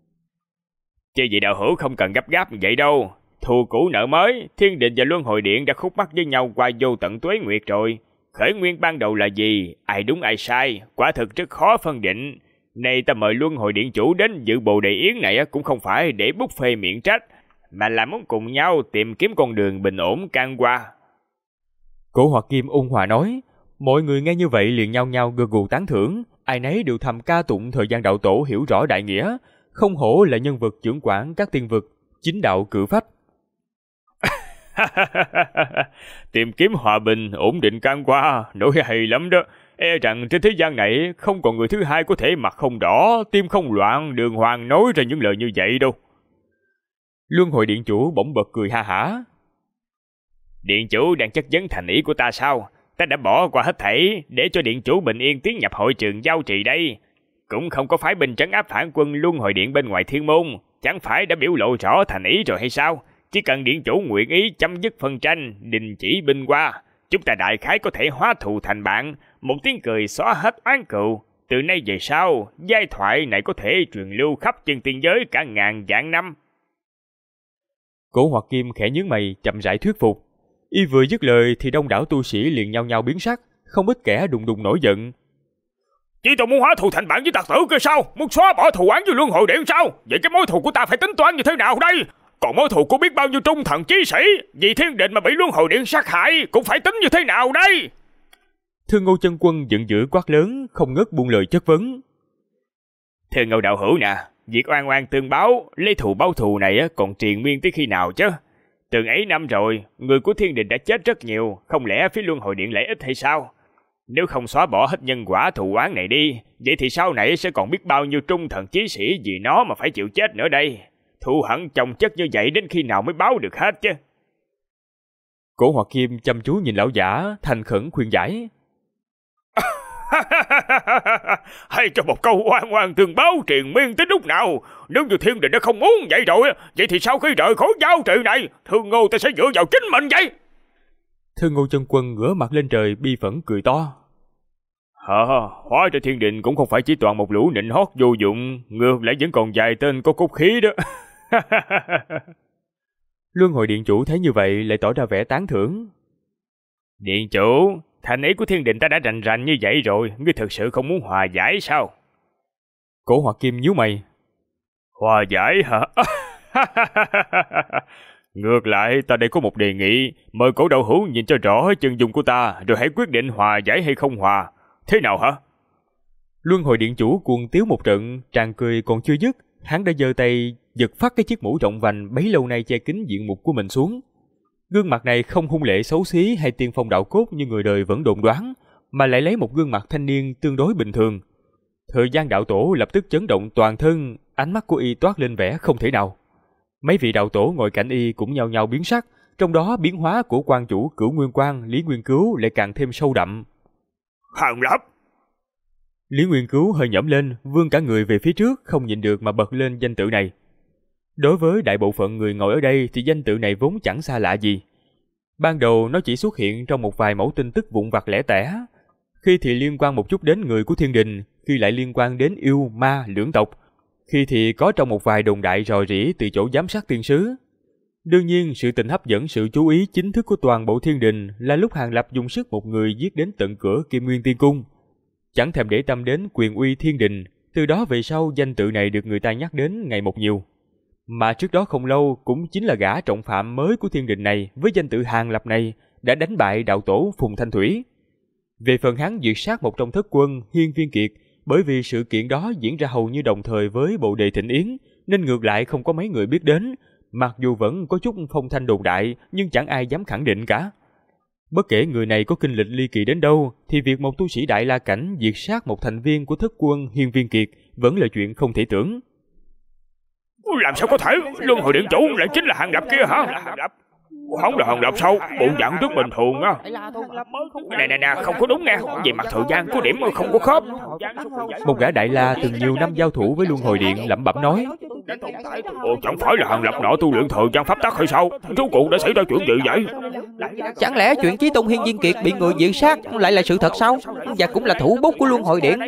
Speaker 2: Chứ vị đạo hữu không cần gấp gáp như vậy đâu. Thù cũ nợ mới, thiên đình và Luân Hồi Điện đã khúc mắc với nhau qua vô tận tuế nguyệt rồi. Khởi nguyên ban đầu là gì, ai đúng ai sai, quả thực rất khó phân định. Nay ta mời Luân Hồi Điện chủ đến dự Bồ đề yến này cũng không phải để buffet miệng trách, mà là muốn cùng nhau tìm kiếm con đường bình ổn can qua.
Speaker 1: Cổ Hoạt Kim ôn hòa nói. Mọi người nghe như vậy liền nhao nhao gật gù tán thưởng, ai nấy đều thầm ca tụng thời gian đạo tổ hiểu rõ đại nghĩa, không hổ là nhân vật trưởng quản các tiên vực, chính đạo cử phách.
Speaker 2: Tìm kiếm hòa bình, ổn định can qua, nỗi hay lắm đó. E rằng trên thế gian này không còn người thứ hai có thể mặt không đỏ, tim không loạn, đường hoàng nói ra những lời như vậy đâu.
Speaker 1: Luân Hồi Điện chủ bỗng bật cười ha hả.
Speaker 2: Điện chủ đang chất vấn thành ý của ta sao? Ta đã bỏ qua hết thảy để cho điện chủ bình yên tiến nhập hội trường giao trì đây. Cũng không có phái binh trấn áp phản quân Luân Hồi Điện bên ngoài thiên môn, chẳng phải đã biểu lộ rõ thành ý rồi hay sao? Chỉ cần điện chủ nguyện ý chấm dứt phân tranh, đình chỉ binh qua, chúng ta đại khái có thể hóa thù thành bạn, một tiếng cười xóa hết oán cừu. Từ nay về sau, giai thoại này có thể truyền lưu khắp chân tiên giới cả ngàn vạn năm.
Speaker 1: Cổ Hoạt Kim khẽ nhướng mày, chậm rãi thuyết phục. Y vừa dứt lời thì đông đảo tu sĩ liền nhao nhao biến sắc, không ít kẻ đùng đùng nổi giận.
Speaker 2: Chí Tôn muốn hóa thù thành bạn với tặc tử kia sao? Muốn xóa bỏ thù oán với Luân Hồi Điện sao? Vậy cái mối thù của ta phải tính toán như thế nào đây? Còn mối thù của biết bao nhiêu trung thần chí sĩ vì thiên định mà bị Luân Hồi Điện sát hại cũng phải tính như thế nào đây?
Speaker 1: Thương Ngô Chân Quân giận dữ quát lớn, không ngớt buông lời chất vấn.
Speaker 2: Thương Ngô đạo hữu nè, việc oan oan tương báo, lấy thù báo thù này còn triền miên tới khi nào chứ? Từng ấy năm rồi, người của thiên đình đã chết rất nhiều, không lẽ phía Luân Hồi Điện lợi ích hay sao? Nếu không xóa bỏ hết nhân quả thù oán này đi, vậy thì sau này sẽ còn biết bao nhiêu trung thần chí sĩ vì nó mà phải chịu chết nữa đây. Thù hận chồng chất như vậy đến khi nào mới báo được hết chứ?
Speaker 1: Cổ Hoạt Kim chăm chú nhìn lão giả, thành khẩn khuyên giải.
Speaker 2: Hay cho một câu oan oan tương báo triền miên tới lúc nào? Nếu như thiên đình đã không muốn vậy rồi, vậy thì sau khi rời khỏi giao trị này, Thương Ngô ta sẽ dựa vào chính mình vậy.
Speaker 1: Thương Ngô Chân Quân ngửa mặt lên trời bi phẫn cười to.
Speaker 2: Hóa ra thiên đình cũng không phải chỉ toàn một lũ nịnh hót vô dụng, ngược lại vẫn còn vài tên có cốt khí đó.
Speaker 1: Luân Hồi Điện chủ thấy như vậy lại tỏ ra vẻ tán thưởng.
Speaker 2: Điện chủ, thành ý của thiên đình ta đã rành rành như vậy rồi, ngươi thực sự không muốn hòa giải sao?
Speaker 1: Cổ Hoạt Kim nhíu mày.
Speaker 2: Hòa giải hả? Ngược lại, ta đây có một đề nghị, mời cổ đạo hữu nhìn cho rõ chân dung của ta, rồi hãy quyết định hòa giải hay không hòa. Thế nào hả?
Speaker 1: Luân hồi điện chủ cuồng tiếu một trận, tràn cười còn chưa dứt, hắn đã giơ tay giật phát cái chiếc mũ rộng vành bấy lâu nay che kín diện mục của mình xuống. Gương mặt này không hung lệ xấu xí hay tiên phong đạo cốt như người đời vẫn đồn đoán, mà lại lấy một gương mặt thanh niên tương đối bình thường. Thời gian đạo tổ lập tức chấn động toàn thân, ánh mắt của y toát lên vẻ không thể nào. Mấy vị đạo tổ ngồi cạnh y cũng nhao nhao biến sắc, trong đó biến hóa của quan chủ Cửu Nguyên Quang, Lý Nguyên Cứu lại càng thêm sâu đậm.
Speaker 2: Hàng Lập!
Speaker 1: Lý Nguyên Cứu hơi nhõm lên, vươn cả người về phía trước, không nhịn được mà bật lên danh tự này. Đối với đại bộ phận người ngồi ở đây thì danh tự này vốn chẳng xa lạ gì. Ban đầu nó chỉ xuất hiện trong một vài mẫu tin tức vụn vặt lẻ tẻ, khi thì liên quan một chút đến người của thiên đình, khi lại liên quan đến yêu, ma, lưỡng tộc, khi thì có trong một vài đồn đại rò rỉ từ chỗ giám sát tiên sứ. Đương nhiên, sự tình hấp dẫn sự chú ý chính thức của toàn bộ thiên đình là lúc Hàng Lập dùng sức một người giết đến tận cửa Kim Nguyên Tiên Cung. Chẳng thèm để tâm đến quyền uy thiên đình, từ đó về sau danh tự này được người ta nhắc đến ngày một nhiều. Mà trước đó không lâu cũng chính là gã trọng phạm mới của thiên đình này với danh tự Hàng Lập này đã đánh bại đạo tổ Phùng Thanh Thủy. Về phần hắn diệt sát một trong thất quân Hiên Viên Kiệt, bởi vì sự kiện đó diễn ra hầu như đồng thời với bồ đề thịnh yến nên ngược lại không có mấy người biết đến, mặc dù vẫn có chút phong thanh đồn đại nhưng chẳng ai dám khẳng định cả. Bất kể người này có kinh lịch ly kỳ đến đâu thì việc một tu sĩ Đại La Cảnh diệt sát một thành viên của thất quân Hiên Viên Kiệt vẫn là chuyện không thể tưởng.
Speaker 2: Làm sao có thể? Luân hồi điện chủ lại chính là Hàng Lập kia hả? Không là Hàng Lập sao? Bộ dạng rất bình thường á. Nè, không có đúng nghe. Về mặt thời gian có điểm không có khớp.
Speaker 1: Một gã Đại La từng nhiều năm giao thủ với Luân Hồi Điện lẩm bẩm nói.
Speaker 2: Chẳng phải là Hàng Lập nọ tu luyện thời gian pháp tắc hay sao? Rốt cuộc đã xảy ra chuyện gì vậy?
Speaker 3: Chẳng lẽ chuyện Chí Tôn Hiên Viên Kiệt bị người diệt sát lại là sự thật sao? Và cũng là thủ bút của Luân Hồi Điện.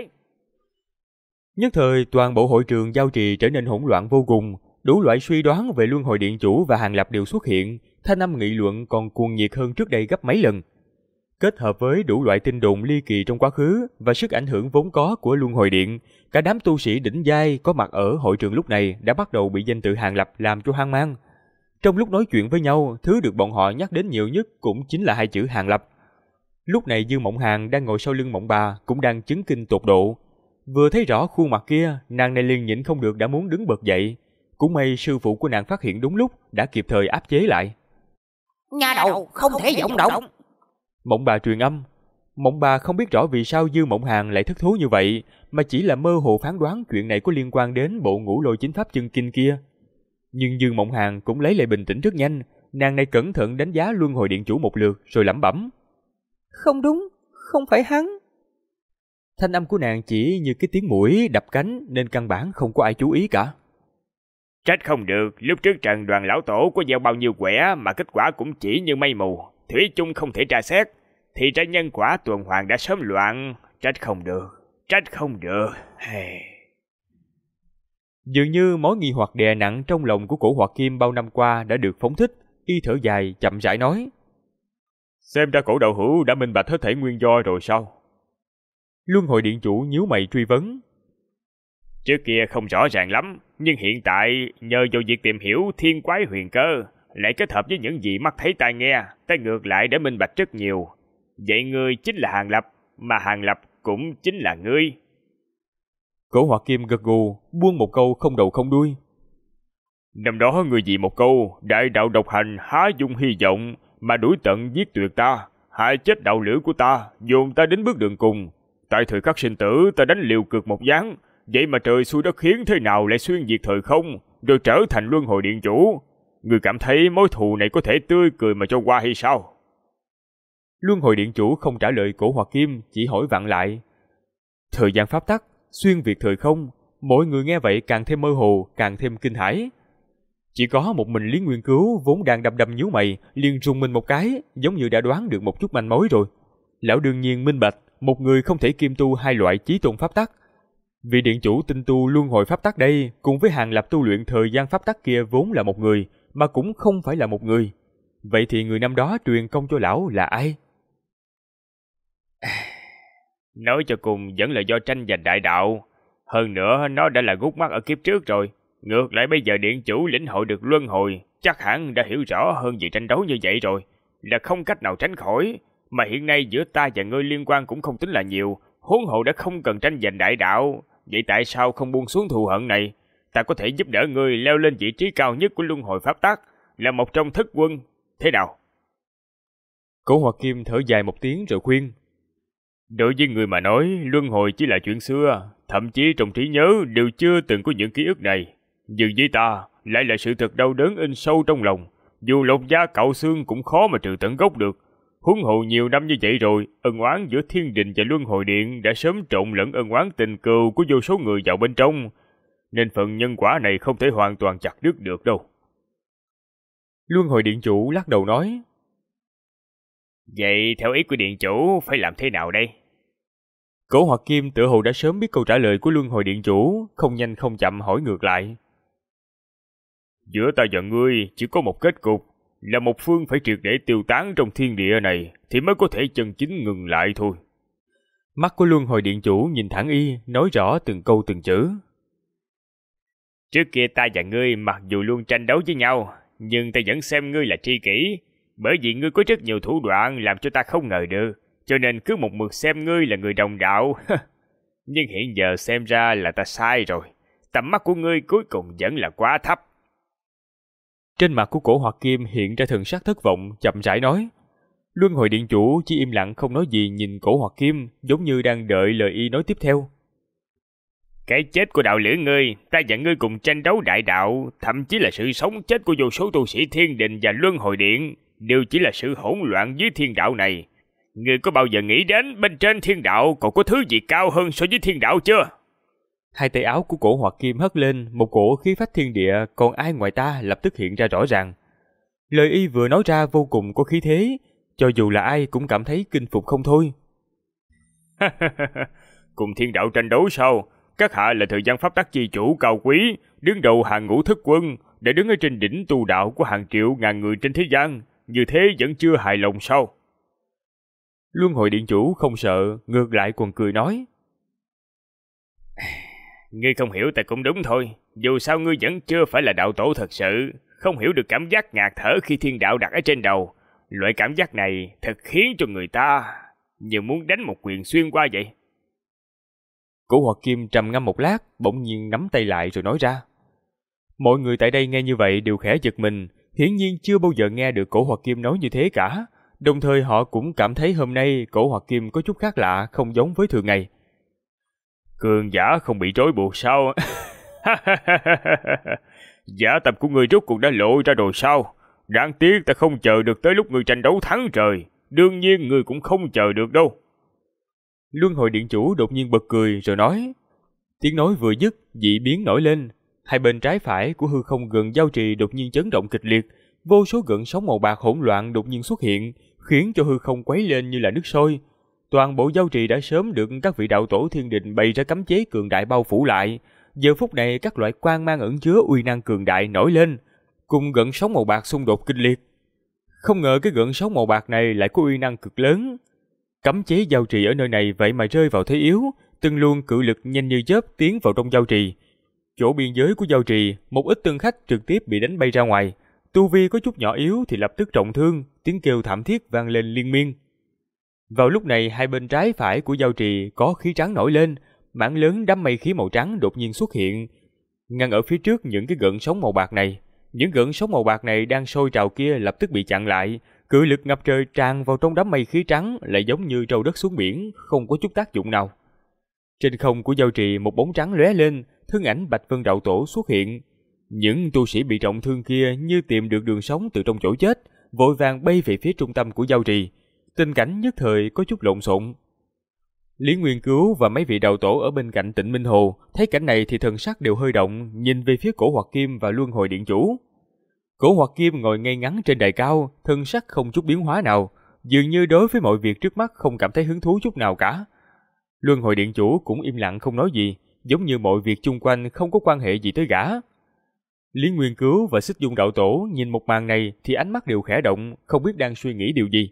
Speaker 1: Nhất thời toàn bộ hội trường giao trì trở nên hỗn loạn vô cùng, đủ loại suy đoán về Luân Hồi Điện chủ và Hàng Lập đều xuất hiện, thanh âm nghị luận còn cuồng nhiệt hơn trước đây gấp mấy lần. Kết hợp với đủ loại tin đồn ly kỳ trong quá khứ và sức ảnh hưởng vốn có của Luân Hồi Điện, cả đám tu sĩ đỉnh giai có mặt ở hội trường lúc này đã bắt đầu bị danh tự Hàng Lập làm cho hoang mang. Trong lúc nói chuyện với nhau, thứ được bọn họ nhắc đến nhiều nhất cũng chính là hai chữ Hàng Lập. Lúc này Dương Mộng Hàn đang ngồi sau lưng Mộng Bà cũng đang chấn kinh tột độ. Vừa thấy rõ khuôn mặt kia, nàng này liền nhịn không được đã muốn đứng bật dậy. Cũng may sư phụ của nàng phát hiện đúng lúc, đã kịp thời áp chế lại.
Speaker 4: Nha đầu, không thể vọng động.
Speaker 1: Mộng Bà truyền âm. Mộng Bà không biết rõ vì sao Dương Mộng Hàn lại thất thố như vậy, mà chỉ là mơ hồ phán đoán chuyện này có liên quan đến bộ Ngũ Lôi Chính Pháp chân kinh kia. Nhưng Dương Mộng Hàn cũng lấy lại bình tĩnh rất nhanh, nàng này cẩn thận đánh giá Luân Hồi Điện chủ một lượt rồi lẩm bẩm.
Speaker 3: Không đúng, không phải hắn.
Speaker 1: Thanh âm của nàng chỉ như cái tiếng muỗi đập cánh nên căn bản không có ai chú ý cả.
Speaker 2: Trách không được, lúc trước Trần Đoàn lão tổ có gieo bao nhiêu quẻ mà kết quả cũng chỉ như mây mù, thủy chung không thể tra xét, thì ra nhân quả tuần hoàn đã sớm loạn, trách không được.
Speaker 1: Dường như mối nghi hoặc đè nặng trong lòng của Cổ Hoạt Kim bao năm qua đã được phóng thích, y thở dài chậm rãi nói.
Speaker 2: Xem ra Cổ đạo hữu đã minh bạch hết thảy nguyên do rồi sao?
Speaker 1: Luân Hồi Điện chủ nhíu mày truy vấn.
Speaker 2: Trước kia không rõ ràng lắm, nhưng hiện tại nhờ vào việc tìm hiểu thiên quái huyền cơ, lại kết hợp với những gì mắt thấy tai nghe, ta ngược lại đã minh bạch rất nhiều. Vậy ngươi chính là Hàng Lập, mà Hàng Lập cũng chính là ngươi.
Speaker 1: Cổ Hoạt Kim gật gù, buông một câu không đầu không đuôi.
Speaker 2: Năm đó ngươi vì một câu đại đạo độc hành há dung hy vọng mà đuổi tận giết tuyệt ta, hại chết đạo lữ của ta, dồn ta đến bước đường cùng. Tại thời khắc sinh tử ta đánh liều cực một ván, vậy mà trời xui đất khiến thế nào lại xuyên việt thời không, rồi trở thành Luân Hồi Điện chủ. Ngươi cảm thấy mối thù này có thể tươi cười mà cho qua hay sao?
Speaker 1: Luân Hồi Điện chủ không trả lời Cổ Hoạt Kim, chỉ hỏi vặn lại. Thời gian pháp tắc, xuyên việt thời không, mọi người nghe vậy càng thêm mơ hồ, càng thêm kinh hãi. Chỉ có một mình Lý Nguyên Cứu vốn đang đăm đăm nhíu mày, liền rùng mình một cái, giống như đã đoán được một chút manh mối rồi. Lão đương nhiên minh bạch, một người không thể kiêm tu hai loại chí tôn pháp tắc. Vị điện chủ tinh tu luân hồi pháp tắc đây, cùng với Hàng Lập tu luyện thời gian pháp tắc kia vốn là một người, mà cũng không phải là một người. Vậy thì người năm đó truyền công cho lão là ai?
Speaker 2: Nói cho cùng vẫn là do tranh giành đại đạo. Hơn nữa nó đã là gút mắt ở kiếp trước rồi. Ngược lại bây giờ điện chủ lĩnh hội được luân hồi, chắc hẳn đã hiểu rõ hơn về tranh đấu như vậy rồi, là không cách nào tránh khỏi, mà hiện nay giữa ta và ngươi liên quan cũng không tính là nhiều, huống hồ đã không cần tranh giành đại đạo, vậy tại sao không buông xuống thù hận này? Ta có thể giúp đỡ ngươi leo lên vị trí cao nhất của luân hồi pháp tắc, là một trong thất quân, thế nào?
Speaker 1: Cổ Hoạt Kim thở dài một tiếng rồi khuyên.
Speaker 2: Đối với người mà nói, luân hồi chỉ là chuyện xưa, thậm chí trong trí nhớ đều chưa từng có những ký ức này. Nhưng với ta, lại là sự thật đau đớn in sâu trong lòng. Dù lột da cạo xương cũng khó mà trừ tận gốc được. Huống hồ nhiều năm như vậy rồi, ân oán giữa thiên đình và luân hồi điện đã sớm trộn lẫn ân oán tình cừu của vô số người vào bên trong. Nên phần nhân quả này không thể hoàn toàn chặt đứt được đâu.
Speaker 1: Luân hồi điện chủ lắc đầu nói.
Speaker 2: Vậy theo ý của điện chủ phải làm thế nào đây?
Speaker 1: Cổ Hoạt Kim tự hồ đã sớm biết câu trả lời của Luân hồi điện chủ, không nhanh không chậm hỏi ngược lại.
Speaker 2: Giữa ta và ngươi chỉ có một kết cục, là một phương phải triệt để tiêu tán trong thiên địa này thì mới có thể chân chính ngừng lại thôi.
Speaker 1: Mắt của Luân hồi điện chủ nhìn thẳng y, nói rõ từng câu từng chữ.
Speaker 2: Trước kia ta và ngươi mặc dù luôn tranh đấu với nhau, nhưng ta vẫn xem ngươi là tri kỷ, bởi vì ngươi có rất nhiều thủ đoạn làm cho ta không ngờ được, cho nên cứ một mực xem ngươi là người đồng đạo. Nhưng hiện giờ xem ra là ta sai rồi, tầm mắt của ngươi cuối cùng vẫn là quá thấp.
Speaker 1: Trên mặt của Cổ Hoạt Kim hiện ra thần sắc thất vọng, chậm rãi nói. Luân hồi điện chủ chỉ im lặng không nói gì nhìn Cổ Hoạt Kim, giống như đang đợi lời y nói tiếp theo.
Speaker 2: Cái chết của đạo lữ ngươi, ta và ngươi cùng tranh đấu đại đạo, thậm chí là sự sống chết của vô số tu sĩ thiên đình và luân hồi điện, đều chỉ là sự hỗn loạn dưới thiên đạo này. Ngươi có bao giờ nghĩ đến bên trên thiên đạo còn có thứ gì cao hơn so với thiên đạo chưa?
Speaker 1: Hai tay áo của Cổ Hoạt Kim hất lên, một cổ khí phách thiên địa, còn ai ngoài ta lập tức hiện ra rõ ràng. Lời y vừa nói ra vô cùng có khí thế, cho dù là ai cũng cảm thấy kinh phục không thôi.
Speaker 2: Cùng thiên đạo tranh đấu sao? Các hạ là thời gian pháp tắc chi chủ cao quý, đứng đầu hàng ngũ thất quân, để đứng ở trên đỉnh tu đạo của hàng triệu ngàn người trên thế gian, như thế vẫn chưa hài lòng sao?
Speaker 1: Luân hồi điện chủ không sợ, ngược lại còn cười nói.
Speaker 2: Ngươi không hiểu ta cũng đúng thôi, dù sao ngươi vẫn chưa phải là đạo tổ thật sự, không hiểu được cảm giác ngạt thở khi thiên đạo đặt ở trên đầu. Loại cảm giác này thật khiến cho người ta như muốn đánh một quyền xuyên qua vậy.
Speaker 1: Cổ Hoạt Kim trầm ngâm một lát, bỗng nhiên nắm tay lại rồi nói ra. Mọi người tại đây nghe như vậy đều khẽ giật mình, hiển nhiên chưa bao giờ nghe được Cổ Hoạt Kim nói như thế cả. Đồng thời họ cũng cảm thấy hôm nay Cổ Hoạt Kim có chút khác lạ, không giống với thường ngày.
Speaker 2: Cường giả không bị trói buộc sao? Giả tập của ngươi rốt cuộc đã lộ ra rồi sao? Đáng tiếc ta không chờ được tới lúc ngươi tranh đấu thắng trời. Đương nhiên ngươi cũng không chờ được đâu.
Speaker 1: Luân hồi điện chủ đột nhiên bật cười rồi nói. Tiếng nói vừa dứt, dị biến nổi lên. Hai bên trái phải của hư không gần giao trì đột nhiên chấn động kịch liệt. Vô số gợn sóng màu bạc hỗn loạn đột nhiên xuất hiện, khiến cho hư không quấy lên như là nước sôi. Toàn bộ giao trì đã sớm được các vị đạo tổ thiên đình bày ra cấm chế cường đại bao phủ lại. Giờ phút này các loại quang mang ẩn chứa uy năng cường đại nổi lên, cùng gợn sóng màu bạc xung đột kịch liệt. Không ngờ cái gợn sóng màu bạc này lại có uy năng cực lớn. Cấm chế giao trì ở nơi này vậy mà rơi vào thế yếu, từng luồng cự lực nhanh như chớp tiến vào trong giao trì. Chỗ biên giới của giao trì, một ít tân khách trực tiếp bị đánh bay ra ngoài. Tu vi có chút nhỏ yếu thì lập tức trọng thương, tiếng kêu thảm thiết vang lên liên miên. Vào lúc này hai bên trái phải của giao trì có khí trắng nổi lên, mảng lớn đám mây khí màu trắng đột nhiên xuất hiện, ngăn ở phía trước những cái gợn sóng màu bạc này. Những gợn sóng màu bạc này đang sôi trào kia lập tức bị chặn lại, cự lực ngập trời tràn vào trong đám mây khí trắng lại giống như trâu đất xuống biển, không có chút tác dụng nào. Trên không của giao trì một bóng trắng lóe lên, thân ảnh Bạch Vân đạo tổ xuất hiện. Những tu sĩ bị trọng thương kia như tìm được đường sống từ trong chỗ chết, vội vàng bay về phía trung tâm của giao trì. Tình cảnh nhất thời có chút lộn xộn. Lý Nguyên Cứu và mấy vị đạo tổ ở bên cạnh Tịnh Minh Hồ thấy cảnh này thì thần sắc đều hơi động, nhìn về phía Cổ Hoạt Kim và Luân Hồi điện chủ. Cổ Hoạt Kim ngồi ngay ngắn trên đài cao, thân sắc không chút biến hóa nào, dường như đối với mọi việc trước mắt không cảm thấy hứng thú chút nào cả. Luân Hồi điện chủ cũng im lặng không nói gì, giống như mọi việc chung quanh không có quan hệ gì tới gã. Lý Nguyên Cứu và Xích Dung đạo tổ nhìn một màn này thì ánh mắt đều khẽ động, không biết đang suy nghĩ điều gì.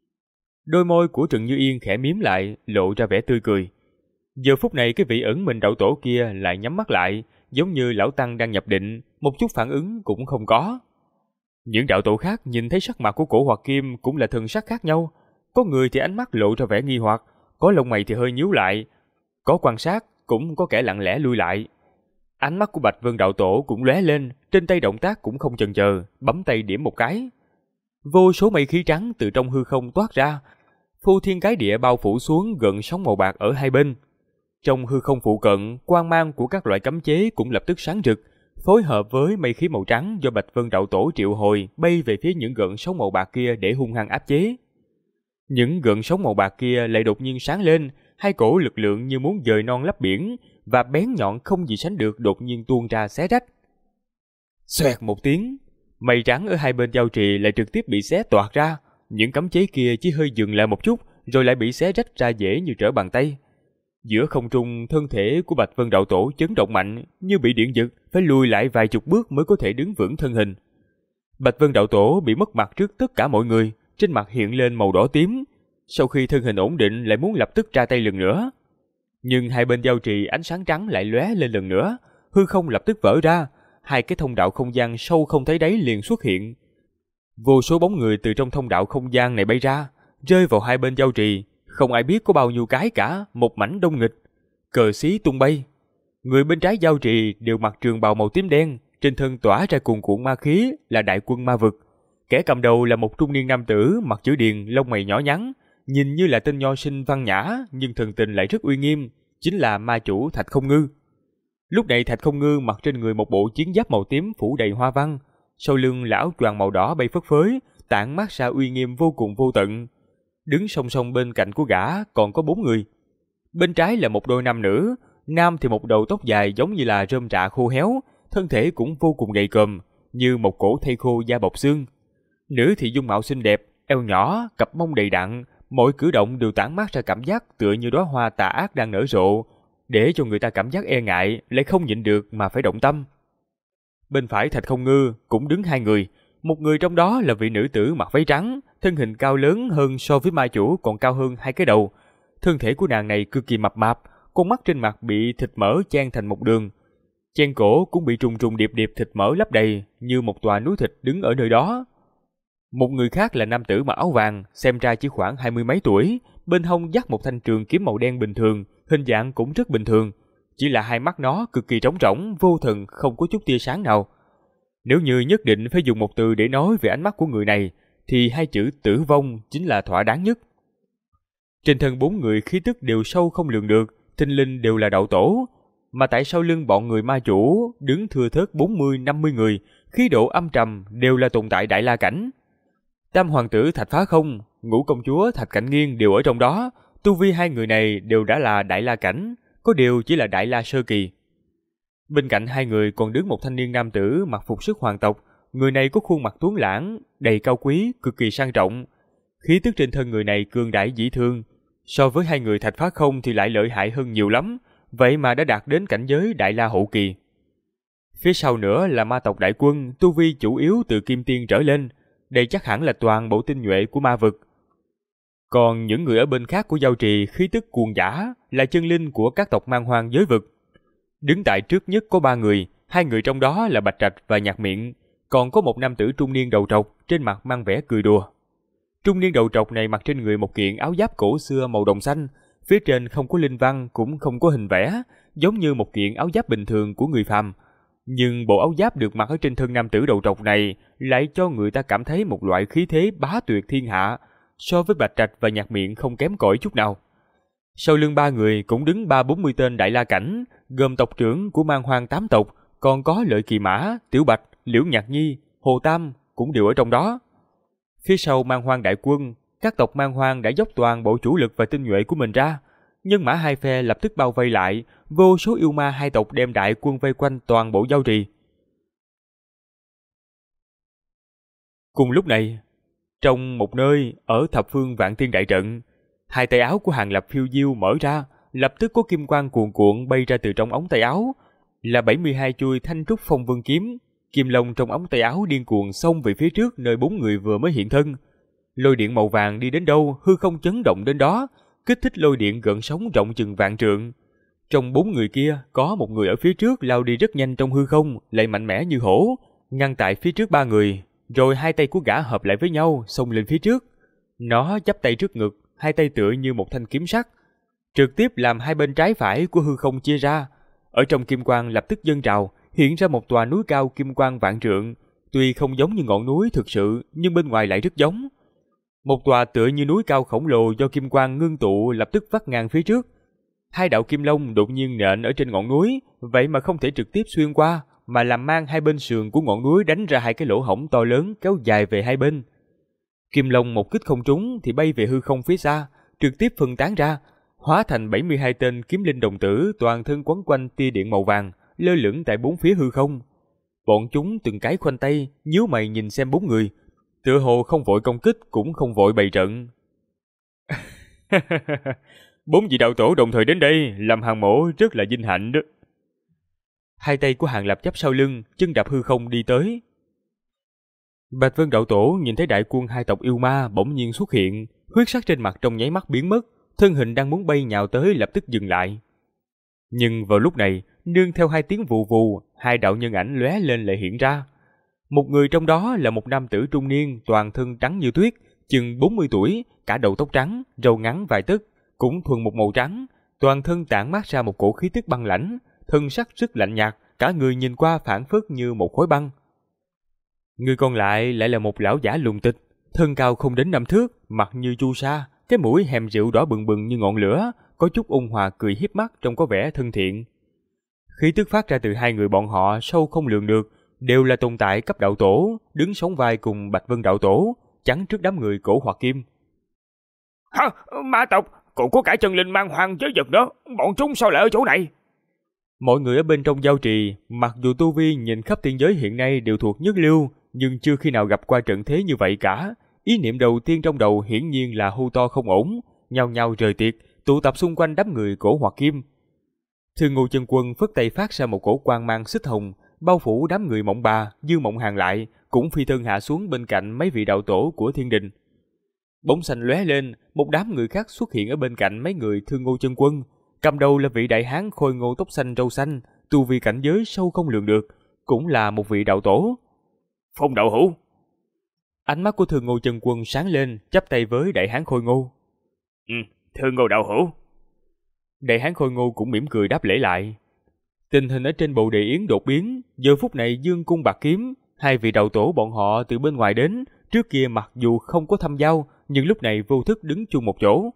Speaker 1: Đôi môi của Trần Như Yên khẽ mím lại, lộ ra vẻ tươi cười. Giờ phút này cái vị ẩn mình đạo tổ kia lại nhắm mắt lại, giống như lão tăng đang nhập định, một chút phản ứng cũng không có. Những đạo tổ khác nhìn thấy sắc mặt của Cổ Hoạt Kim cũng là thần sắc khác nhau. Có người thì ánh mắt lộ ra vẻ nghi hoặc, có lông mày thì hơi nhíu lại, có quan sát, cũng có kẻ lặng lẽ lui lại. Ánh mắt của Bạch Vân đạo tổ cũng lóe lên, trên tay động tác cũng không chần chờ, bấm tay điểm một cái. Vô số mây khí trắng từ trong hư không toát ra, phô thiên cái địa bao phủ xuống gợn sóng màu bạc ở hai bên. Trong hư không phụ cận, quang mang của các loại cấm chế cũng lập tức sáng rực, phối hợp với mây khí màu trắng do Bạch Vân đạo tổ triệu hồi bay về phía những gợn sóng màu bạc kia để hung hăng áp chế. Những gợn sóng màu bạc kia lại đột nhiên sáng lên, hai cổ lực lượng như muốn dời non lấp biển và bén nhọn không gì sánh được đột nhiên tuôn ra xé rách. Xoẹt một tiếng, mây trắng ở hai bên giao trì lại trực tiếp bị xé toạc ra, những cấm chế kia chỉ hơi dừng lại một chút rồi lại bị xé rách ra dễ như trở bàn tay. Giữa không trung, thân thể của Bạch Vân đạo tổ chấn động mạnh, như bị điện giật, phải lùi lại vài chục bước mới có thể đứng vững thân hình. Bạch Vân đạo tổ bị mất mặt trước tất cả mọi người, trên mặt hiện lên màu đỏ tím. Sau khi thân hình ổn định lại muốn lập tức ra tay lần nữa. Nhưng hai bên giao trì ánh sáng trắng lại lóe lên lần nữa, hư không lập tức vỡ ra, hai cái thông đạo không gian sâu không thấy đáy liền xuất hiện. Vô số bóng người từ trong thông đạo không gian này bay ra, rơi vào hai bên giao trì, không ai biết có bao nhiêu cái cả, một mảnh đông nghịch. Cờ xí tung bay. Người bên trái giao trì đều mặc trường bào màu tím đen, trên thân tỏa ra cuồn cuộn ma khí là đại quân ma vực. Kẻ cầm đầu là một trung niên nam tử mặt chữ điền, lông mày nhỏ nhắn, nhìn như là tên nho sinh văn nhã nhưng thần tình lại rất uy nghiêm, chính là ma chủ Thạch Không Ngư. Lúc này Thạch Không Ngư mặc trên người một bộ chiến giáp màu tím phủ đầy hoa văn, sau lưng là áo choàng màu đỏ bay phất phới, tản mát ra uy nghiêm vô cùng vô tận. Đứng song song bên cạnh của gã còn có 4 người. Bên trái là một đôi nam nữ, nam thì một đầu tóc dài giống như là rơm rạ khô héo, thân thể cũng vô cùng gầy còm, như một cổ thây khô da bọc xương. Nữ thì dung mạo xinh đẹp, eo nhỏ, cặp mông đầy đặn, mỗi cử động đều tản mát ra cảm giác tựa như đóa hoa tà ác đang nở rộ, để cho người ta cảm giác e ngại, lại không nhịn được mà phải động tâm. Bên phải Thạch Không Ngư cũng đứng 2 người, một người trong đó là vị nữ tử mặc váy trắng, thân hình cao lớn hơn so với ma chủ còn cao hơn 2 cái đầu. Thân thể của nàng này cực kỳ mập mạp, con mắt trên mặt bị thịt mỡ chan thành một đường. Trên cổ cũng bị trùng trùng điệp điệp thịt mỡ lấp đầy, như một tòa núi thịt đứng ở nơi đó. Một người khác là nam tử mặc áo vàng, xem ra chỉ khoảng 20 mấy tuổi, bên hông dắt một thanh trường kiếm màu đen bình thường, hình dạng cũng rất bình thường, chỉ là hai mắt nó cực kỳ trống rỗng, vô thần, không có chút tia sáng nào. Nếu như nhất định phải dùng một từ để nói về ánh mắt của người này, thì 2 chữ tử vong chính là thỏa đáng nhất. Trên thân 4 người khí tức đều sâu không lường được, thinh linh đều là đạo tổ, mà tại sau lưng bọn người ma chủ đứng thưa thớt 40-50 người, khí độ âm trầm đều là tồn tại đại la cảnh. Tam hoàng tử Thạch Phá Không, ngũ công chúa Thạch Cảnh Nghiên đều ở trong đó, tu vi 2 người này đều đã là đại la cảnh, có điều chỉ là đại la sơ kỳ. Bên cạnh 2 người còn đứng một thanh niên nam tử mặc phục sức hoàng tộc, người này có khuôn mặt tuấn lãng, đầy cao quý, cực kỳ sang trọng. Khí tức trên thân người này cường đại dĩ thương, so với 2 người Thạch Phá Không thì lại lợi hại hơn nhiều lắm, vậy mà đã đạt đến cảnh giới đại la hậu kỳ. Phía sau nữa là ma tộc đại quân, tu vi chủ yếu từ kim tiên trở lên, đây chắc hẳn là toàn bộ tinh nhuệ của ma vực. Còn những người ở bên khác của giao trì khí tức cuồng dã là chân linh của các tộc man hoang giới vực. Đứng tại trước nhất có 3 người, 2 người trong đó là Bạch Trạch và Nhạc Miệng, còn có một nam tử trung niên đầu trọc, trên mặt mang vẻ cười đùa. Trung niên đầu trọc này mặc trên người một kiện áo giáp cổ xưa màu đồng xanh, phía trên không có linh văn cũng không có hình vẽ, giống như một kiện áo giáp bình thường của người phàm. Nhưng bộ áo giáp được mặc ở trên thân nam tử đầu trọc này lại cho người ta cảm thấy một loại khí thế bá tuyệt thiên hạ, so với Bạch Trạch và Nhạc Miệng không kém cỏi chút nào. Sau lưng 3 người cũng đứng 30-40 tên đại la cảnh, gồm tộc trưởng của man hoang 8 tộc, còn có Lợi Kỳ Mã, Tiểu Bạch, Liễu Nhạc Nhi, Hồ Tam cũng đều ở trong đó. Phía sau man hoang đại quân, các tộc man hoang đã dốc toàn bộ chủ lực và tinh nhuệ của mình ra. Nhân mã hai phe lập tức bao vây lại, vô số yêu ma hai tộc đem đại quân vây quanh toàn bộ giao trì. Cùng lúc này, trong một nơi ở thập phương vạn tiên đại trận, 2 tay áo của Hàng Lập phiêu diêu mở ra, lập tức có kim quang cuồn cuộn bay ra từ trong ống tay áo, là 72 chuôi thanh trúc phong vân kiếm. Kim long trong ống tay áo điên cuồng xông về phía trước nơi 4 người vừa mới hiện thân. Lôi điện màu vàng đi đến đâu, hư không chấn động đến đó, kích thích lôi điện gợn sóng rộng chừng vạn trượng. Trong 4 người kia, có một người ở phía trước lao đi rất nhanh trong hư không, lại mạnh mẽ như hổ, ngăn tại phía trước 3 người. rồi hai tay của gã hợp lại với nhau, xông lên phía trước. Nó chắp tay trước ngực, hai tay tựa như một thanh kiếm sắt, trực tiếp làm hai bên trái phải của hư không chia ra. Ở trong kim quang lập tức dâng trào, hiện ra một tòa núi cao kim quang vạn trượng, tuy không giống như ngọn núi thực sự, nhưng bên ngoài lại rất giống. Một tòa tựa như núi cao khổng lồ do kim quang ngưng tụ lập tức vắt ngang phía trước. Hai đạo kim long đột nhiên nện ở trên ngọn núi, vậy mà không thể trực tiếp xuyên qua, mà làm mang hai bên sườn của ngọn núi đánh ra hai cái lỗ hổng to lớn kéo dài về hai bên. Kim long một kích không trúng thì bay về hư không phía xa, trực tiếp phân tán ra, hóa thành 72 tên kiếm linh đồng tử toàn thân quấn quanh tia điện màu vàng, lơ lửng tại bốn phía hư không. Bọn chúng từng cái khoanh tay, nhíu mày nhìn xem bốn người, tựa hồ không vội công kích cũng không vội bày trận. Bốn vị đạo tổ đồng thời đến đây, làm hàng mổ rất là vinh hạnh đó. Hai tay của Hàng Lập chắp sau lưng, chân đạp hư không đi tới. Bạch Vân đạo tổ nhìn thấy đại quân hai tộc yêu ma bỗng nhiên xuất hiện, huyết sắc trên mặt trong nháy mắt biến mất, thân hình đang muốn bay nhào tới lập tức dừng lại. Nhưng vào lúc này, nương theo hai tiếng vù vù, hai đạo nhân ảnh lóe lên lại hiện ra. Một người trong đó là một nam tử trung niên, toàn thân trắng như tuyết, chừng 40 tuổi, cả đầu tóc trắng, râu ngắn vài tấc, cũng thuần một màu trắng, toàn thân tản mát ra một cổ khí tức băng lãnh, thân sắc rất lạnh nhạt, cả người nhìn qua phảng phất như một khối băng. Người còn lại là một lão giả lùn tịch, thân cao không đến 5 thước, mặt như chu sa, cái mũi hèm rượu đỏ bừng bừng như ngọn lửa, có chút ôn hòa cười hiếp mắt trông có vẻ thân thiện. Khí tức phát ra từ hai người bọn họ sâu không lường được, đều là tồn tại cấp đạo tổ, đứng sóng vai cùng Bạch Vân đạo tổ, chắn trước đám người cổ hoặc kim.
Speaker 2: Hả? Ma tộc, cũng có cả chân linh mang hoàng giới vật đó, bọn chúng sao lại ở chỗ này?
Speaker 1: Mọi người ở bên trong giao trì, mặc dù tu vi nhìn khắp tiên giới hiện nay đều thuộc nhất lưu, nhưng chưa khi nào gặp qua trận thế như vậy cả. Ý niệm đầu tiên trong đầu hiển nhiên là hô to không ổn, nhao nhao rời tiệc, tụ tập xung quanh đám người cổ hoặc kim. Thương Ngô chân quân phất tay phát ra một cổ quang mang xích hồng, bao phủ đám người Mộng Bà, Dư Mộng Hàng lại, cũng phi thân hạ xuống bên cạnh mấy vị đạo tổ của thiên đình. Bóng xanh lóe lên, một đám người khác xuất hiện ở bên cạnh mấy người Thương Ngô chân quân. Cầm đầu là vị đại hán khôi ngô tóc xanh râu xanh, tu vi cảnh giới sâu không lường được, cũng là một vị đạo tổ.
Speaker 2: Phong đạo hữu.
Speaker 1: Ánh mắt của Thương Ngô chân quân sáng lên, chắp tay với đại hán khôi ngô.
Speaker 2: Thương Ngô đạo hữu.
Speaker 1: Đại hán khôi ngô cũng mỉm cười đáp lễ lại. Tình hình ở trên Bồ Đề Yến đột biến, giờ phút này dương cung bạc kiếm, hai vị đạo tổ bọn họ từ bên ngoài đến, trước kia mặc dù không có thăm giao, nhưng lúc này vô thức đứng chung một chỗ.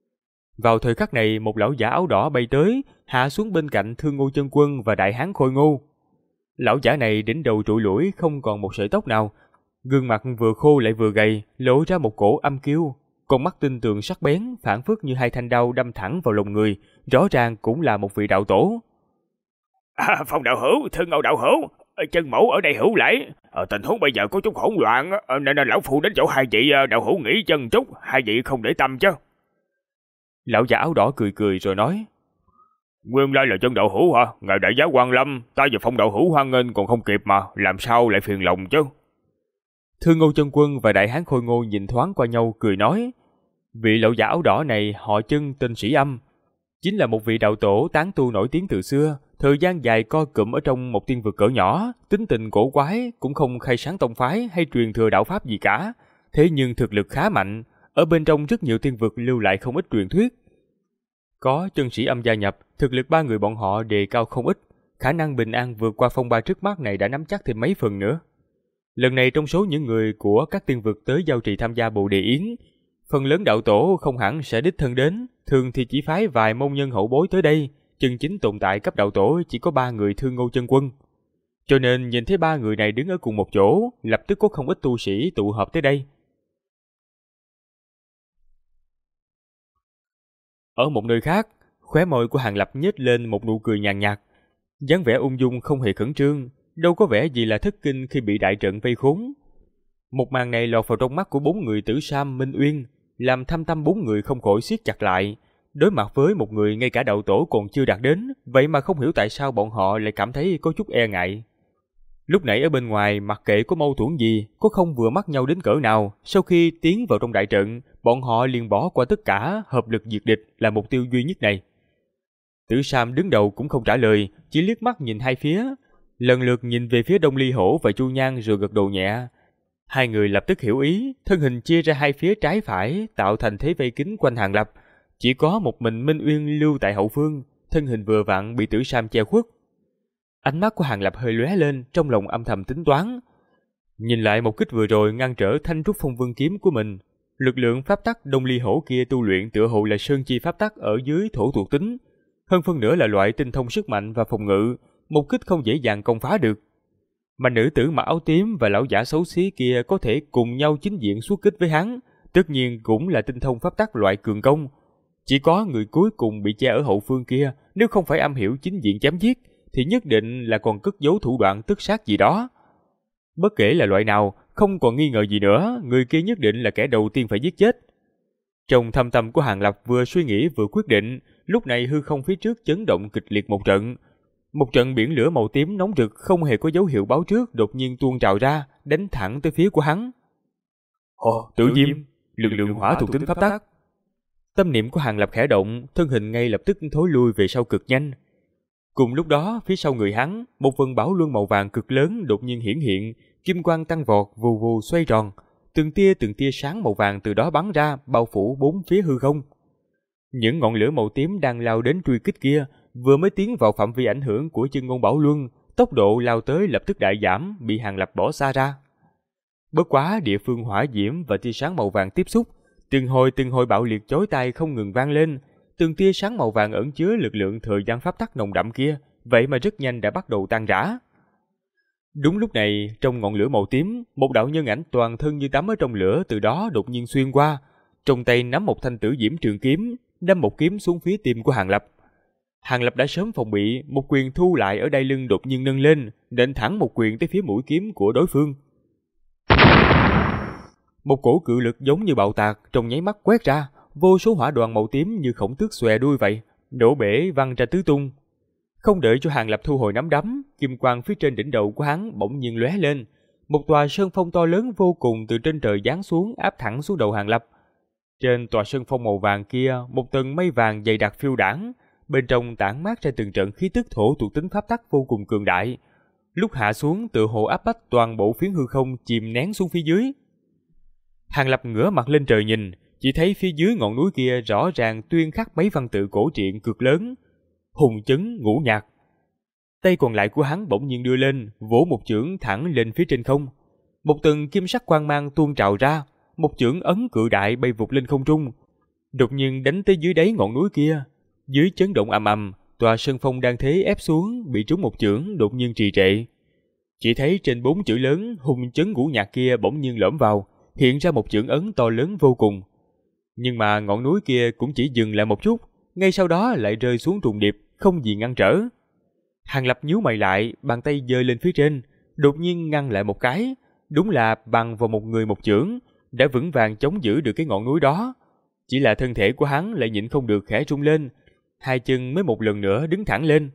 Speaker 1: Vào thời khắc này, một lão giả áo đỏ bay tới, hạ xuống bên cạnh Thương Ngô chân quân và đại hán khôi ngô. Lão giả này đỉnh đầu trụi lủi, không còn một sợi tóc nào, gương mặt vừa khô lại vừa gầy, lộ ra một cổ âm kiêu, con mắt tinh tường sắc bén, phảng phất như hai thanh đao đâm thẳng vào lòng người, rõ ràng cũng là một vị đạo tổ.
Speaker 2: Phong đạo hữu, Thương Ngô đạo hữu, chân mẫu ở đây hữu lễ. Tình huống bây giờ có chút hỗn loạn, nên lão phu đến chỗ hai vị đạo hữu nghỉ chân chút, hai vị không để tâm chứ?
Speaker 1: Lão giả áo đỏ cười cười rồi nói.
Speaker 2: Nguyên lai là chân đạo hữu hả? Ngài đại giá Quan Lâm, ta và Phong đạo hữu hoan nghênh còn không kịp mà, làm sao lại phiền lòng chứ?
Speaker 1: Thương Ngô chân quân và đại hán khôi ngô nhìn thoáng qua nhau cười nói. Vị lão giả áo đỏ này họ Chân, tên Sĩ Âm, chính là một vị đạo tổ tán tu nổi tiếng từ xưa, thời gian dài co cụm ở trong một tiên vực cỡ nhỏ, tính tình cổ quái, cũng không khai sáng tông phái hay truyền thừa đạo pháp gì cả, thế nhưng thực lực khá mạnh, ở bên trong rất nhiều tiên vực lưu lại không ít truyền thuyết. Có Chân Sĩ Âm gia nhập, thực lực ba người bọn họ đề cao không ít, khả năng bình an vượt qua phong ba trước mắt này đã nắm chắc thêm mấy phần nữa. Lần này trong số những người của các tiên vực tới giao trì tham gia Bồ Đề Yến, phần lớn đạo tổ không hẳn sẽ đích thân đến, thường thì chỉ phái vài môn nhân hậu bối tới đây, chân chính tồn tại cấp đạo tổ chỉ có 3 người Thương Ngô chân quân. Cho nên nhìn thấy 3 người này đứng ở cùng một chỗ, lập tức có không ít tu sĩ tụ họp tới đây. Ở một nơi khác, khóe môi của Hàng Lập nhếch lên một nụ cười nhàn nhạt, dáng vẻ ung dung không hề khẩn trương, đâu có vẻ gì là thất kinh khi bị đại trận vây khốn. Một màn này lọt vào trong mắt của 4 người Tử Sam, Minh Uyên, làm thâm tâm 4 người không khỏi siết chặt lại. Đối mặt với một người ngay cả đạo tổ còn chưa đạt đến, vậy mà không hiểu tại sao bọn họ lại cảm thấy có chút e ngại. Lúc nãy ở bên ngoài, mặc kệ có mâu thuẫn gì, có không vừa mắt nhau đến cỡ nào, sau khi tiến vào trong đại trận, bọn họ liền bỏ qua tất cả, hợp lực diệt địch là mục tiêu duy nhất này. Tử Sam đứng đầu cũng không trả lời, chỉ liếc mắt nhìn hai phía, lần lượt nhìn về phía Đông Ly Hổ và Chu Nhan rồi gật đầu nhẹ. Hai người lập tức hiểu ý, thân hình chia ra hai phía trái phải, tạo thành thế vây kín quanh Hàng Lập. Chỉ có một mình Minh Uyên lưu tại hậu phương, thân hình vừa vặn bị Tử Sam che khuất. Ánh mắt của Hàng Lập hơi lóe lên, trong lòng âm thầm tính toán. Nhìn lại một kích vừa rồi ngăn trở thanh trúc phong vương kiếm của mình, lực lượng pháp tắc Đông Ly Hổ kia tu luyện tựa hồ là sơn chi pháp tắc ở dưới thổ thuộc tính, hơn phân nửa là loại tinh thông sức mạnh và phòng ngự, một kích không dễ dàng công phá được. Mà nữ tử mặc áo tím và lão giả xấu xí kia có thể cùng nhau chính diện xuất kích với hắn, tất nhiên cũng là tinh thông pháp tắc loại cường công. Chỉ có người cuối cùng bị che ở hậu phương kia, nếu không phải am hiểu chính diện chém giết, thì nhất định là còn cất giấu thủ đoạn tức sát gì đó. Bất kể là loại nào, không còn nghi ngờ gì nữa, người kia nhất định là kẻ đầu tiên phải giết chết. Trong thâm tâm của Hàng Lập vừa suy nghĩ vừa quyết định, lúc này hư không phía trước chấn động kịch liệt một trận. Một trận biển lửa màu tím nóng rực không hề có dấu hiệu báo trước đột nhiên tuôn trào ra, đánh thẳng tới phía của hắn. Ồ, Tử Diêm, lực lượng hỏa thuộc tính pháp tắc. Tâm niệm của Hàng Lập khẽ động, thân hình ngay lập tức thối lui về sau cực nhanh. Cùng lúc đó, phía sau người hắn, một vần bảo luân màu vàng cực lớn đột nhiên hiển hiện, kim quang tăng vọt, vù vù xoay tròn, từng tia sáng màu vàng từ đó bắn ra, bao phủ bốn phía hư không. Những ngọn lửa màu tím đang lao đến truy kích kia, vừa mới tiến vào phạm vi ảnh hưởng của chân ngôn bảo luân, tốc độ lao tới lập tức đại giảm, bị Hàng Lập bỏ xa ra. Bất quá địa phương hỏa diễm và tia sáng màu vàng tiếp xúc, từng hồi bạo liệt chói tai không ngừng vang lên, từng tia sáng màu vàng ẩn chứa lực lượng thời gian pháp tắc nồng đậm kia, vậy mà rất nhanh đã bắt đầu tan rã. Đúng lúc này, trong ngọn lửa màu tím, một đạo nhân ảnh toàn thân như tắm ở trong lửa từ đó đột nhiên xuyên qua, trong tay nắm một thanh tử diễm trường kiếm, đâm một kiếm xuống phía tim của Hàng Lập. Hàng Lập đã sớm phòng bị, một quyền thu lại ở đai lưng đột nhiên nâng lên, nện thẳng một quyền tới phía mũi kiếm của đối phương. Một cổ cự lực giống như bạo tạc trong nháy mắt quét ra, vô số hỏa đoàn màu tím như khổng tước xòe đuôi vậy, nổ bể văng ra tứ tung. Không đợi cho Hàng Lập thu hồi nắm đấm, kim quang phía trên đỉnh đầu của hắn bỗng nhiên lóe lên, một tòa sơn phong to lớn vô cùng từ trên trời giáng xuống áp thẳng xuống đầu Hàng Lập. Trên tòa sơn phong màu vàng kia, một tầng mây vàng dày đặc phiêu đãng, bên trong tản mát ra từng trận khí tức thổ thuộc tính pháp tắc vô cùng cường đại. Lúc hạ xuống tựa hồ áp bách toàn bộ phiến hư không chìm nén xuống phía dưới. Hàng Lập ngửa mặt lên trời nhìn, chỉ thấy phía dưới ngọn núi kia rõ ràng tuyên khắc mấy văn tự cổ truyện cực lớn: Hùng chấn ngũ nhạc. Tay còn lại của hắn bỗng nhiên đưa lên, vỗ một chưởng thẳng lên phía trên không. Một tầng kim sắc quang mang tuôn trào ra, một chưởng ấn cự đại bay vụt lên không trung, đột nhiên đánh tới dưới đáy ngọn núi kia. Dưới chấn động ầm ầm, tòa sơn phong đang thế ép xuống, bị trúng một chưởng đột nhiên trì trệ. Chỉ thấy trên 4 chữ lớn Hùng chấn ngũ nhạc kia bỗng nhiên lõm vào, hiện ra một chưởng ấn to lớn vô cùng. Nhưng mà ngọn núi kia cũng chỉ dừng lại một chút, ngay sau đó lại rơi xuống trùng điệp, không gì ngăn trở. Hàng Lập nhíu mày lại, bàn tay giơ lên phía trên, đột nhiên ngăn lại một cái, đúng là bằng vào một người một chưởng, đã vững vàng chống giữ được cái ngọn núi đó. Chỉ là thân thể của hắn lại nhịn không được khẽ rung lên, hai chân mới một lần nữa đứng thẳng lên.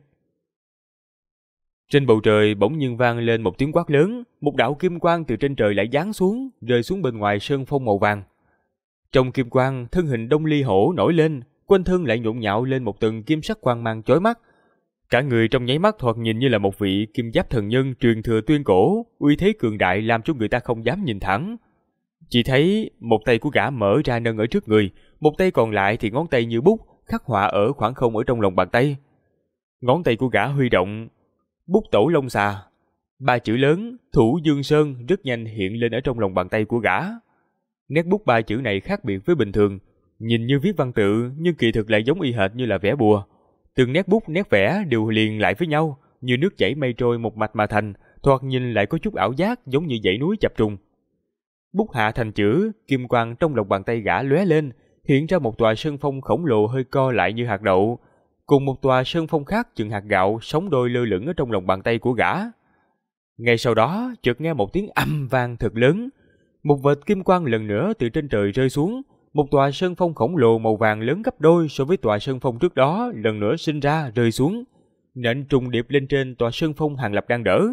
Speaker 1: Trên bầu trời bỗng nhiên vang lên một tiếng quát lớn, một đạo kim quang từ trên trời lại giáng xuống, rơi xuống bên ngoài sơn phong màu vàng. Trong kim quang, thân hình Đông Ly Hổ nổi lên, quanh thân lại nhộn nhạo lên một tầng kim sắc quang mang chói mắt. Cả người trong nháy mắt thoạt nhìn như là một vị kim giáp thần nhân truyền thừa tuyên cổ, uy thế cường đại làm cho người ta không dám nhìn thẳng. Chỉ thấy một tay của gã mở ra nâng ở trước người, một tay còn lại thì ngón tay như bút khắc họa ở khoảng không ở trong lòng bàn tay. Ngón tay của gã huy động, bút tẩu long xà, 3 chữ lớn Thủ Dương Sơn rất nhanh hiện lên ở trong lòng bàn tay của gã. Nét bút 3 chữ này khác biệt với bình thường, nhìn như viết văn tự nhưng kỳ thực lại giống y hệt như là vẽ bùa. Từng nét bút nét vẽ đều liền lại với nhau, như nước chảy mây trôi một mạch mà thành, thoạt nhìn lại có chút ảo giác giống như dãy núi chập trùng. Bút hạ thành chữ, kim quang trong lòng bàn tay gã lóe lên, hiện ra một tòa sơn phong khổng lồ hơi co lại như hạt đậu, cùng một tòa sơn phong khác chừng hạt gạo sóng đôi lơ lửng ở trong lòng bàn tay của gã. Ngay sau đó, chợt nghe một tiếng âm vang thật lớn, một vệt kim quang lần nữa từ trên trời rơi xuống, một tòa sơn phong khổng lồ màu vàng lớn gấp đôi so với tòa sơn phong trước đó lần nữa sinh ra rơi xuống, nện trùng điệp lên trên tòa sơn phong Hàng Lập đang đỡ.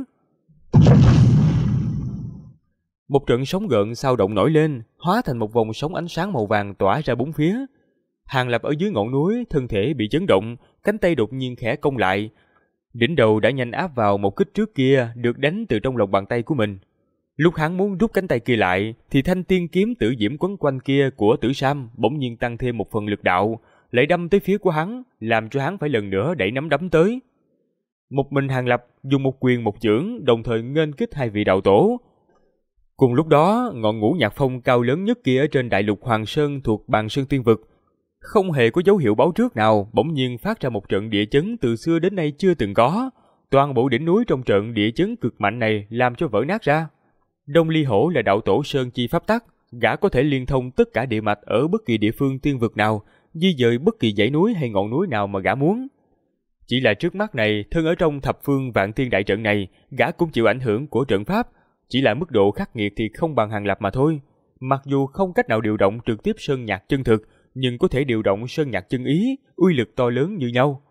Speaker 1: Một trận sóng gợn sao động nổi lên, hóa thành một vòng sóng ánh sáng màu vàng tỏa ra bốn phía. Hàng Lập ở dưới ngọn núi, thân thể bị chấn động, cánh tay đột nhiên khẽ cong lại. Đỉnh đầu đã nhanh áp vào một kích trước kia được đánh từ trong lòng bàn tay của mình. Lúc hắn muốn rút cánh tay kia lại, thì thanh tiên kiếm tử diễm quấn quanh kia của Tử Sam bỗng nhiên tăng thêm một phần lực đạo, lại đâm tới phía của hắn, làm cho hắn phải lần nữa đẩy nắm đấm tới. Một mình Hàng Lập dùng một quyền một chưởng, đồng thời nghênh kích hai vị đạo tổ. Cùng lúc đó, ngọn ngũ nhạc phong cao lớn nhất kia ở trên đại lục Hoàng Sơn thuộc Bàn Sơn Tiên Vực, không hề có dấu hiệu báo trước nào, bỗng nhiên phát ra một trận địa chấn từ xưa đến nay chưa từng có. Toàn bộ đỉnh núi trong trận địa chấn cực mạnh này làm cho vỡ nát ra. Đông Ly Hổ là đạo tổ Sơn Chi pháp tắc, gã có thể liên thông tất cả địa mạch ở bất kỳ địa phương tiên vực nào, di dời bất kỳ dãy núi hay ngọn núi nào mà gã muốn. Chỉ là trước mắt này, thân ở trong thập phương vạn tiên đại trận này, gã cũng chịu ảnh hưởng của trận pháp, chỉ là mức độ khắc nghiệt thì không bằng Hàng Lập mà thôi. Mặc dù không cách nào điều động trực tiếp sơn nhạc chân thực, nhưng có thể điều động sơn nhạc chân ý, uy lực to lớn như nhau.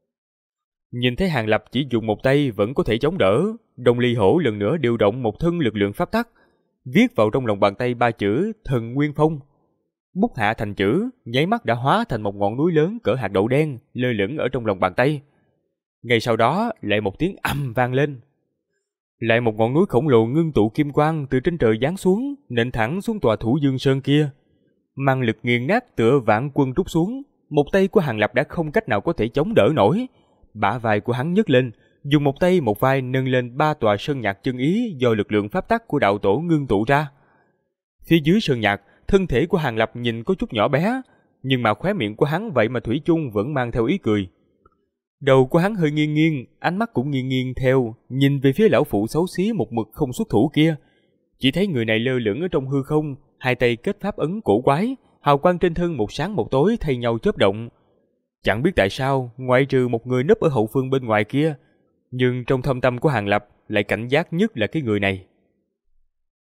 Speaker 1: Nhìn thấy Hàng Lập chỉ dùng một tay vẫn có thể chống đỡ, Đông Ly Hổ lần nữa điều động một thân lực lượng pháp tắc, viết vào trong lòng bàn tay 3 chữ Thần Nguyên Phong. Bút hạ thành chữ, nháy mắt đã hóa thành một ngọn núi lớn cỡ hạt đậu đen lơ lửng ở trong lòng bàn tay. Ngay sau đó lại một tiếng ầm vang lên. Lại một ngọn núi khổng lồ ngưng tụ kim quang từ trên trời giáng xuống, nện thẳng xuống tòa Thủ Dương Sơn kia. Mang lực nghiền nát tựa vạn quân trút xuống, một tay của Hàng Lập đã không cách nào có thể chống đỡ nổi. Bả vai của hắn nhấc lên, dùng một tay một vai nâng lên 3 tòa sơn nhạc chân ý do lực lượng pháp tắc của đạo tổ ngưng tụ ra. Phía dưới sơn nhạc, thân thể của Hàng Lập nhìn có chút nhỏ bé, nhưng mà khóe miệng của hắn vậy mà thủy chung vẫn mang theo ý cười. Đầu của hắn hơi nghiêng nghiêng, ánh mắt cũng nghiêng nghiêng theo, nhìn về phía lão phụ xấu xí một mực không xuất thủ kia. Chỉ thấy người này lơ lửng ở trong hư không, hai tay kết pháp ấn cổ quái, hào quang trên thân một sáng một tối thay nhau chớp động. Chẳng biết tại sao, ngoại trừ một người núp ở hậu phương bên ngoài kia, nhưng trong thâm tâm của Hàng Lập lại cảnh giác nhất là cái người này.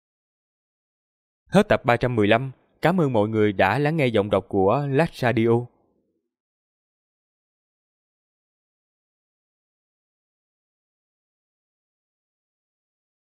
Speaker 1: Hết tập 315, cảm ơn mọi người đã lắng nghe giọng đọc của Last Radio.